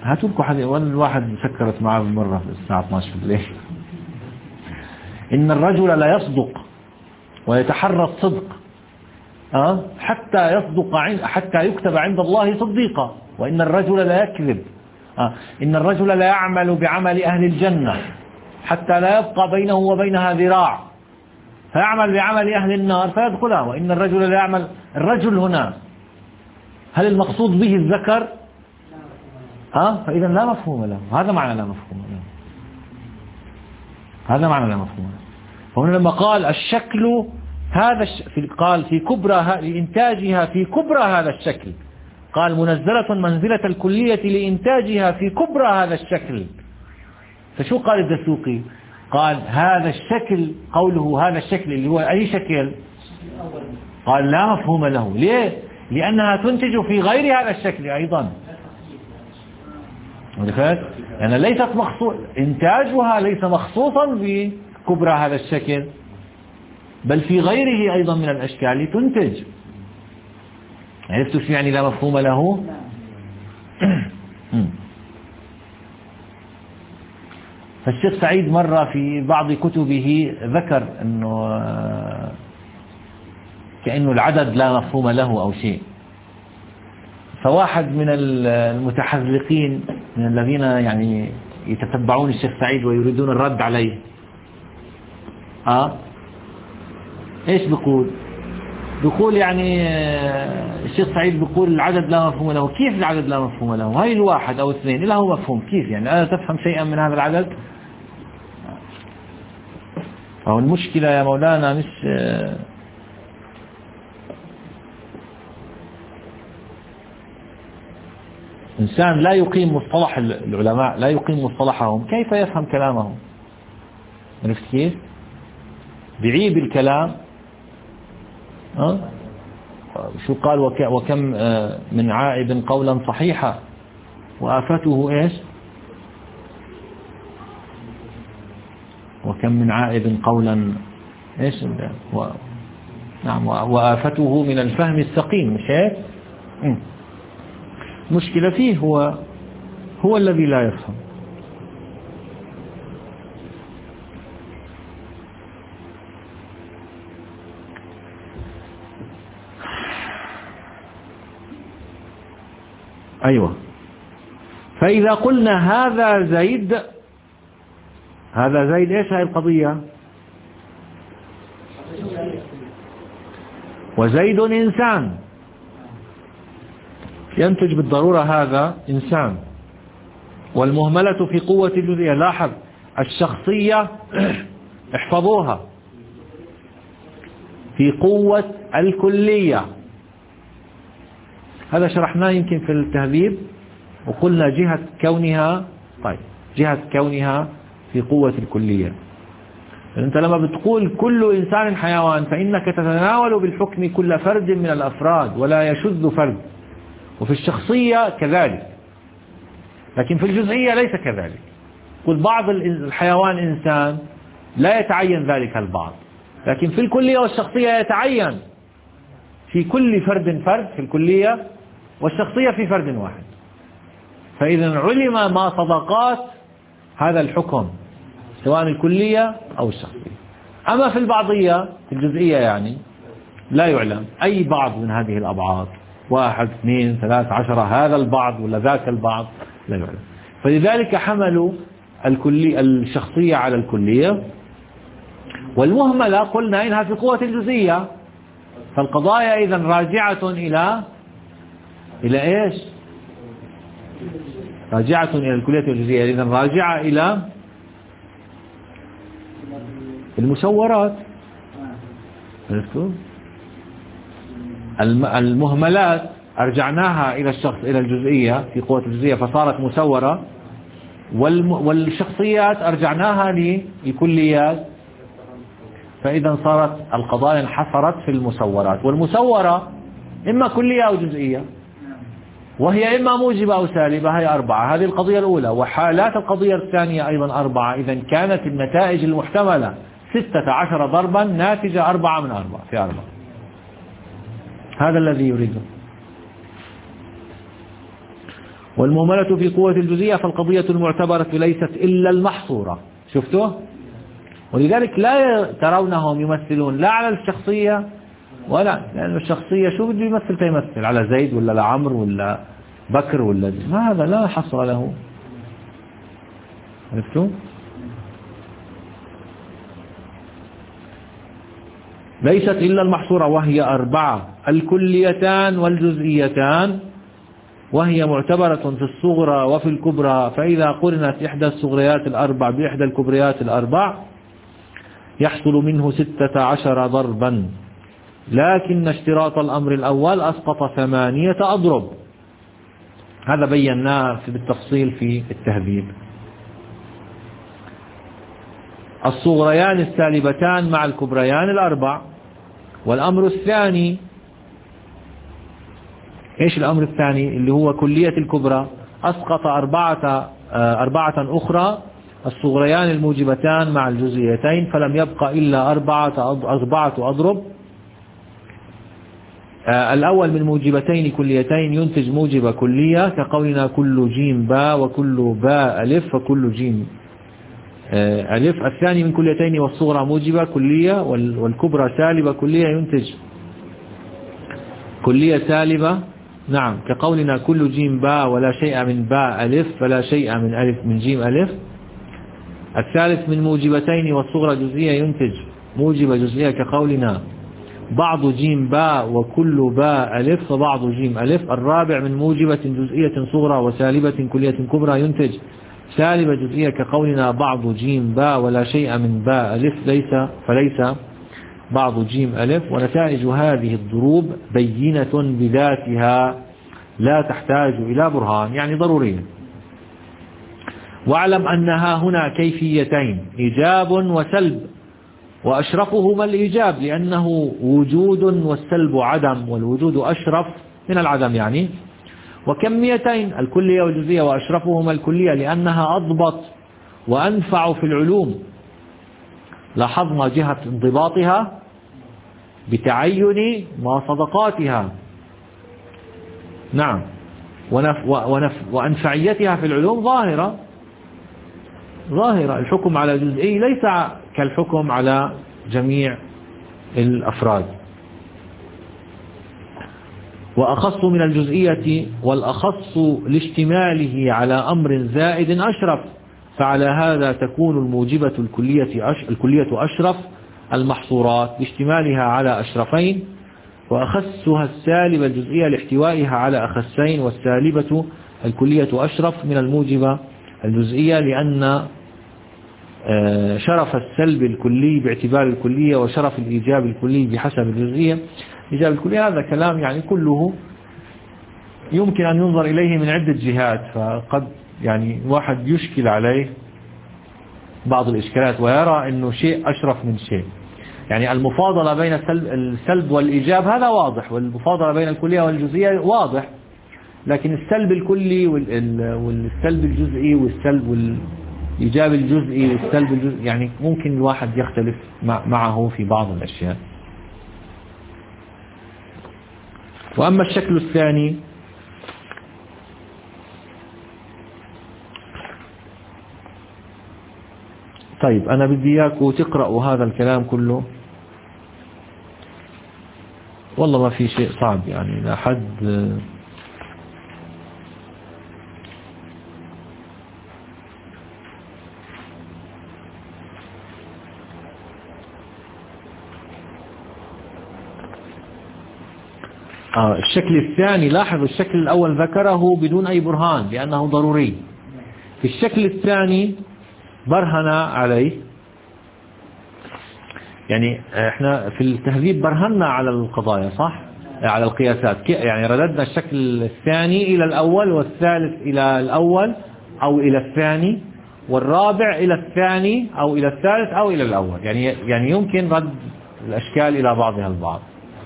هاتوا لكم حد الواحد سكرت معه مرة في الساعة اثني عشر بالليل. إن الرجل لا يصدق ويتحرى الصدق أه؟ حتى يصدق عند حتى يكتب عند الله صديقا، وإن الرجل لا يكذب أه؟ إن الرجل لا يعمل بعمل أهل الجنة حتى لا يبقى بينه وبينها ذراع فيعمل بعمل أهل النار فيدخلها. وإن الرجل لا يعمل، الرجل هنا هل المقصود به الذكر؟ ها؟ فإذا لا مفهوم له، هذا معنى لا مفهوم له، هذا معنى لا مفهوم له. فهنا لما قال الشكل هذا الش... في قال في كبرى ه... لإنتاجها في كبرى هذا الشكل، قال منزلة منزلة الكلية لإنتاجها في كبرى هذا الشكل. فشو قال الدسوقي؟ قال هذا الشكل، قوله هذا الشكل اللي هو أي شكل؟ قال لا مفهوم له. ليه؟ لأنها تنتج في غير هذا الشكل أيضا. يعني ليست مخصوص، إنتاجها ليس مخصوصا بكبرى هذا الشكل، بل في غيره أيضا من الأشكال تنتج. عرفتوا شو يعني لا مفهوم له؟ فالشيخ سعيد مرة في بعض كتبه ذكر أنه كأنه العدد لا مفهوم له أو شيء، فواحد من المتحذلقين من الذين يعني يتتبعون الشيخ سعيد ويريدون الرد عليه آه ايش بيقول؟ بيقول يعني الشيخ سعيد بيقول العدد لا مفهوم له. كيف العدد لا مفهوم له؟ هاي الواحد او اثنين له مفهوم، كيف يعني؟ ألا تفهم شيئا من هذا العدد؟ فهو المشكلة يا مولانا مش إنسان لا يقيم مصطلح العلماء، لا يقيم مصطلحهم، كيف يفهم كلامهم؟ عرفت كيف؟ بعيب الكلام. أه؟ شو قال؟ وك وكم من عائب قولا صحيحا وآفته إيش؟ وكم من عائب قولا إيش؟ و... نعم، وآفته من الفهم السقيم، مش هيك؟ مشكلة فيه هو هو الذي لا يفهم. أيوة. فإذا قلنا هذا زيد، هذا زيد إيش هاي القضية؟ وزيد إنسان، ينتج بالضرورة هذا إنسان. والمهملة في قوة الجزئية، لاحظ الشخصية احفظوها، في قوة الكلية. هذا شرحناه يمكن في التهذيب وقلنا جهة كونها، طيب جهة كونها في قوة الكلية. أنت لما بتقول كل إنسان حيوان فإنك تتناول بالحكم كل فرد من الأفراد ولا يشذ فرد، وفي الشخصية كذلك، لكن في الجزئية ليس كذلك. قل بعض الحيوان إنسان لا يتعين ذلك البعض، لكن في الكلية والشخصية يتعين، في كل فرد فرد في الكلية والشخصية في فرد واحد. فإذا علم ما صدقات هذا الحكم سواء الكلية أو الشخصية. أما في البعضية في الجزئية يعني لا يعلم أي بعض من هذه الأبعاد، واحد اثنين ثلاث عشرة، هذا البعض ولا ذاك البعض لا يعلم. فلذلك حملوا الكلية الشخصية على الكلية. والمهملة قلنا إنها في قوة الجزئية، فالقضايا إذن راجعة إلى إلى إيش؟ راجعة إلى الكلية والجزئية، إذن راجعة إلى المسورات. المهملات أرجعناها إلى الشخص إلى الجزئية في قوة الجزئية فصارت مسورة، والشخصيات أرجعناها للكليات، فإذا صارت القضايا انحصرت في المسورات. والمسورة إما كلية أو جزئية، وهي إما موجبة أو سالبة، هي أربعة. هذه القضية الأولى، وحالات القضية الثانية أيضا أربعة. إذا كانت النتائج المحتملة ستة عشر ضربا ناتجة أربعة من أربعة في أربعة. هذا الذي يريده. والمهملة في قوة الجزئية فالقضية المعتبرة ليست إلا المحصورة. شفتوا؟ ولذلك لا ترونهم يمثلون لا على الشخصية ولا، لأن الشخصية شو بده يمثل تيمثل على زيد ولا لعمر ولا بكر ولا زيد. هذا لا حصر له. عرفتوا؟ ليست إلا المحصورة وهي أربعة: الكليتان والجزئيتان، وهي معتبرة في الصغرى وفي الكبرى. فإذا قرنت إحدى الصغريات الأربع بإحدى الكبريات الأربع يحصل منه ستة عشر ضربا، لكن اشتراط الأمر الأول أسقط ثمانية أضرب. هذا بيناه بالتفصيل في التهذيب. الصغريان السالبتان مع الكبريان الأربع. والأمر الثاني، إيش الأمر الثاني؟ اللي هو كلية الكبرى، أسقط أربعة أربعة أخرى: الصغريان الموجبتان مع الجزئيتين، فلم يبقى إلا أربعة أربعة أضرب. الأول من موجبتين كليتين ينتج موجب كلية، كقولنا كل جيم باء وكل باء ألف وكل جيم ألف. الثاني من كليتين والصغرى موجبة كلية والكبرى سالبة كلية ينتج كلية سالبة. نعم، كقولنا كل جيم باء ولا شيء من باء ألف فلا شيء من ألف من جيم ألف. الثالث من موجبتين والصغرى جزئية ينتج موجبة جزئية، كقولنا بعض جيم باء وكل باء ألف وبعض جيم ألف. الرابع من موجبة جزئية صغرى وسالبة كلية كبرى ينتج سالبة جزئية، كقولنا بعض جيم باء ولا شيء من باء ألف ليس فليس بعض جيم ألف. ونتائج هذه الضروب بينة بذاتها لا تحتاج إلى برهان، يعني ضرورية. واعلم أنها هنا كيفيتين: إيجاب وسلب، وأشرفهما الإيجاب لأنه وجود والسلب عدم، والوجود أشرف من العدم يعني. وكميتين: الكلية والجزئية، وأشرفهما الكلية لأنها أضبط وأنفع في العلوم. لاحظنا جهة انضباطها بتعين مواصدقاتها. نعم، ونف ونف وأنفعيتها في العلوم ظاهرة ظاهرة. الحكم على جزئي ليس كالحكم على جميع الأفراد. وأخص من الجزئية، والأخص لاشتماله على أمر زائد أشرف، فعلى هذا تكون الموجبة الكلية أش... الكلية أشرف المحصورات لاشتمالها على أشرفين، وأخسها السالبة الجزئية لاحتوائها على أخسين، والسالبة الكلية أشرف من الموجبة الجزئية لأن شرف السلب الكلي باعتبار الكلية، وشرف الإيجاب الكلي بحسب الجزئية. إيجاب الكلية هذا كلام يعني كله يمكن أن ينظر إليه من عدة جهات، فقد يعني واحد يشكل عليه بعض الإشكالات ويرى أنه شيء أشرف من شيء. يعني المفاضلة بين السلب, السلب والإيجاب هذا واضح، والمفاضلة بين الكلية والجزئية واضح، لكن السلب الكلي والسلب الجزئي والسلب والإيجاب الجزئي والسلب الجزئي يعني ممكن الواحد يختلف معه في بعض الأشياء. وأما الشكل الثاني طيب، أنا بدي إياكم تقرأوا هذا الكلام كله، والله ما في شيء صعب يعني لا حد. آه الشكل الثاني، لاحظ الشكل الأول ذكره بدون أي برهان لأنه ضروري. في الشكل الثاني برهن عليه، يعني احنا في التهذيب برهنا على القضايا صح، على القياسات، يعني رددنا الشكل الثاني إلى الأول، والثالث إلى الأول أو إلى الثاني، والرابع إلى الثاني أو إلى الثالث أو إلى الأول. يعني يعني يمكن رد الأشكال إلى بعضها البعض.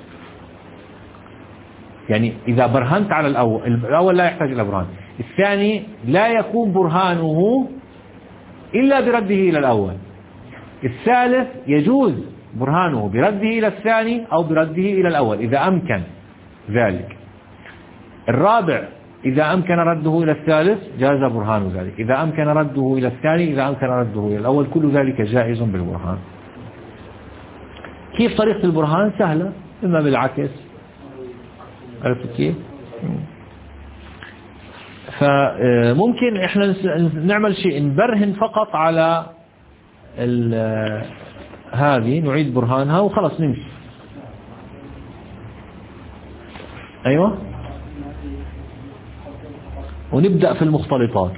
يعني إذا برهنت على الأول، الأول لا يحتاج إلى برهان، الثاني لا يكون برهانه إلا برده إلى الأول، الثالث يجوز برهانه برده إلى الثاني أو برده إلى الأول إذا أمكن ذلك، الرابع إذا أمكن رده إلى الثالث جاز برهان ذلك، إذا أمكن رده إلى الثاني، إذا أمكن رده إلى الأول، كل ذلك جائز بالبرهان. كيف طريقة البرهان؟ سهلة، إما بالعكس، عرفت كيف؟ فممكن إحنا نعمل شيء نبرهن فقط على هذه، نعيد برهانها وخلص نمشي. أيوة، ونبدأ في المختلطات.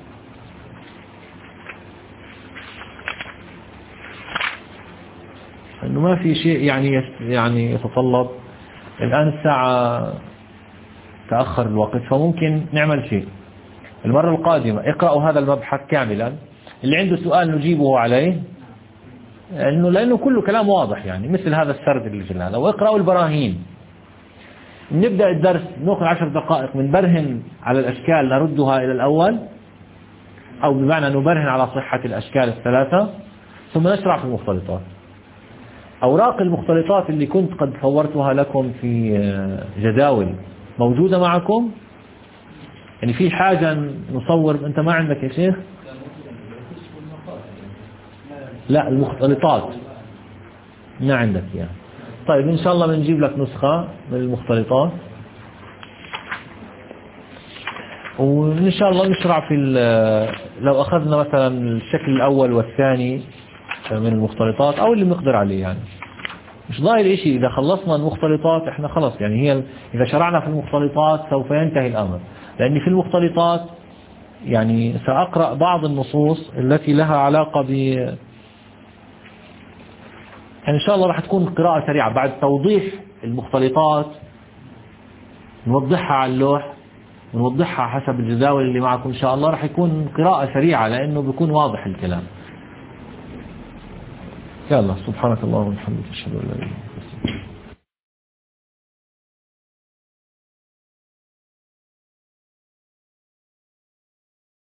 إنه ما في شيء يعني يعني يتطلب. الآن الساعة تأخر الوقت، فممكن نعمل شيء المرة القادمة. اقرأوا هذا المبحث كاملا، اللي عنده سؤال نجيبه عليه، لأنه لأنه كله كلام واضح، يعني مثل هذا السرد اللي في هذا. واقرأوا البراهين. نبدأ الدرس، نأخذ عشر دقائق نبرهن على الأشكال نردها إلى الأول، أو بمعنى نبرهن على صحة الأشكال الثلاثة، ثم نشرع في المختلطات. أوراق المختلطات اللي كنت قد صورتها لكم في جداول موجودة معكم؟ يعني في حاجة نصور؟ أنت ما عندك يا شيخ؟ لا، المختلطات ما عندك يعني. طيب إن شاء الله بنجيب لك نسخة من المختلطات، وإن شاء الله نشرع في لو أخذنا مثلا الشكل الأول والثاني من المختلطات، أو اللي بنقدر عليه. يعني مش ضايل إشي، إذا خلصنا المختلطات إحنا خلص، يعني هي إذا شرعنا في المختلطات سوف ينتهي الأمر. لأن في المختلطات يعني سأقرأ بعض النصوص التي لها علاقة ب يعني إن شاء الله راح تكون قراءة سريعة بعد توضيح المختلطات، نوضحها على اللوح ونوضحها حسب الجداول اللي معكم. إن شاء الله راح يكون قراءة سريعة، لأنه بيكون واضح الكلام. يلا، سبحانك اللهم وبحمدك، أشهد أن لا إله إلا أنت.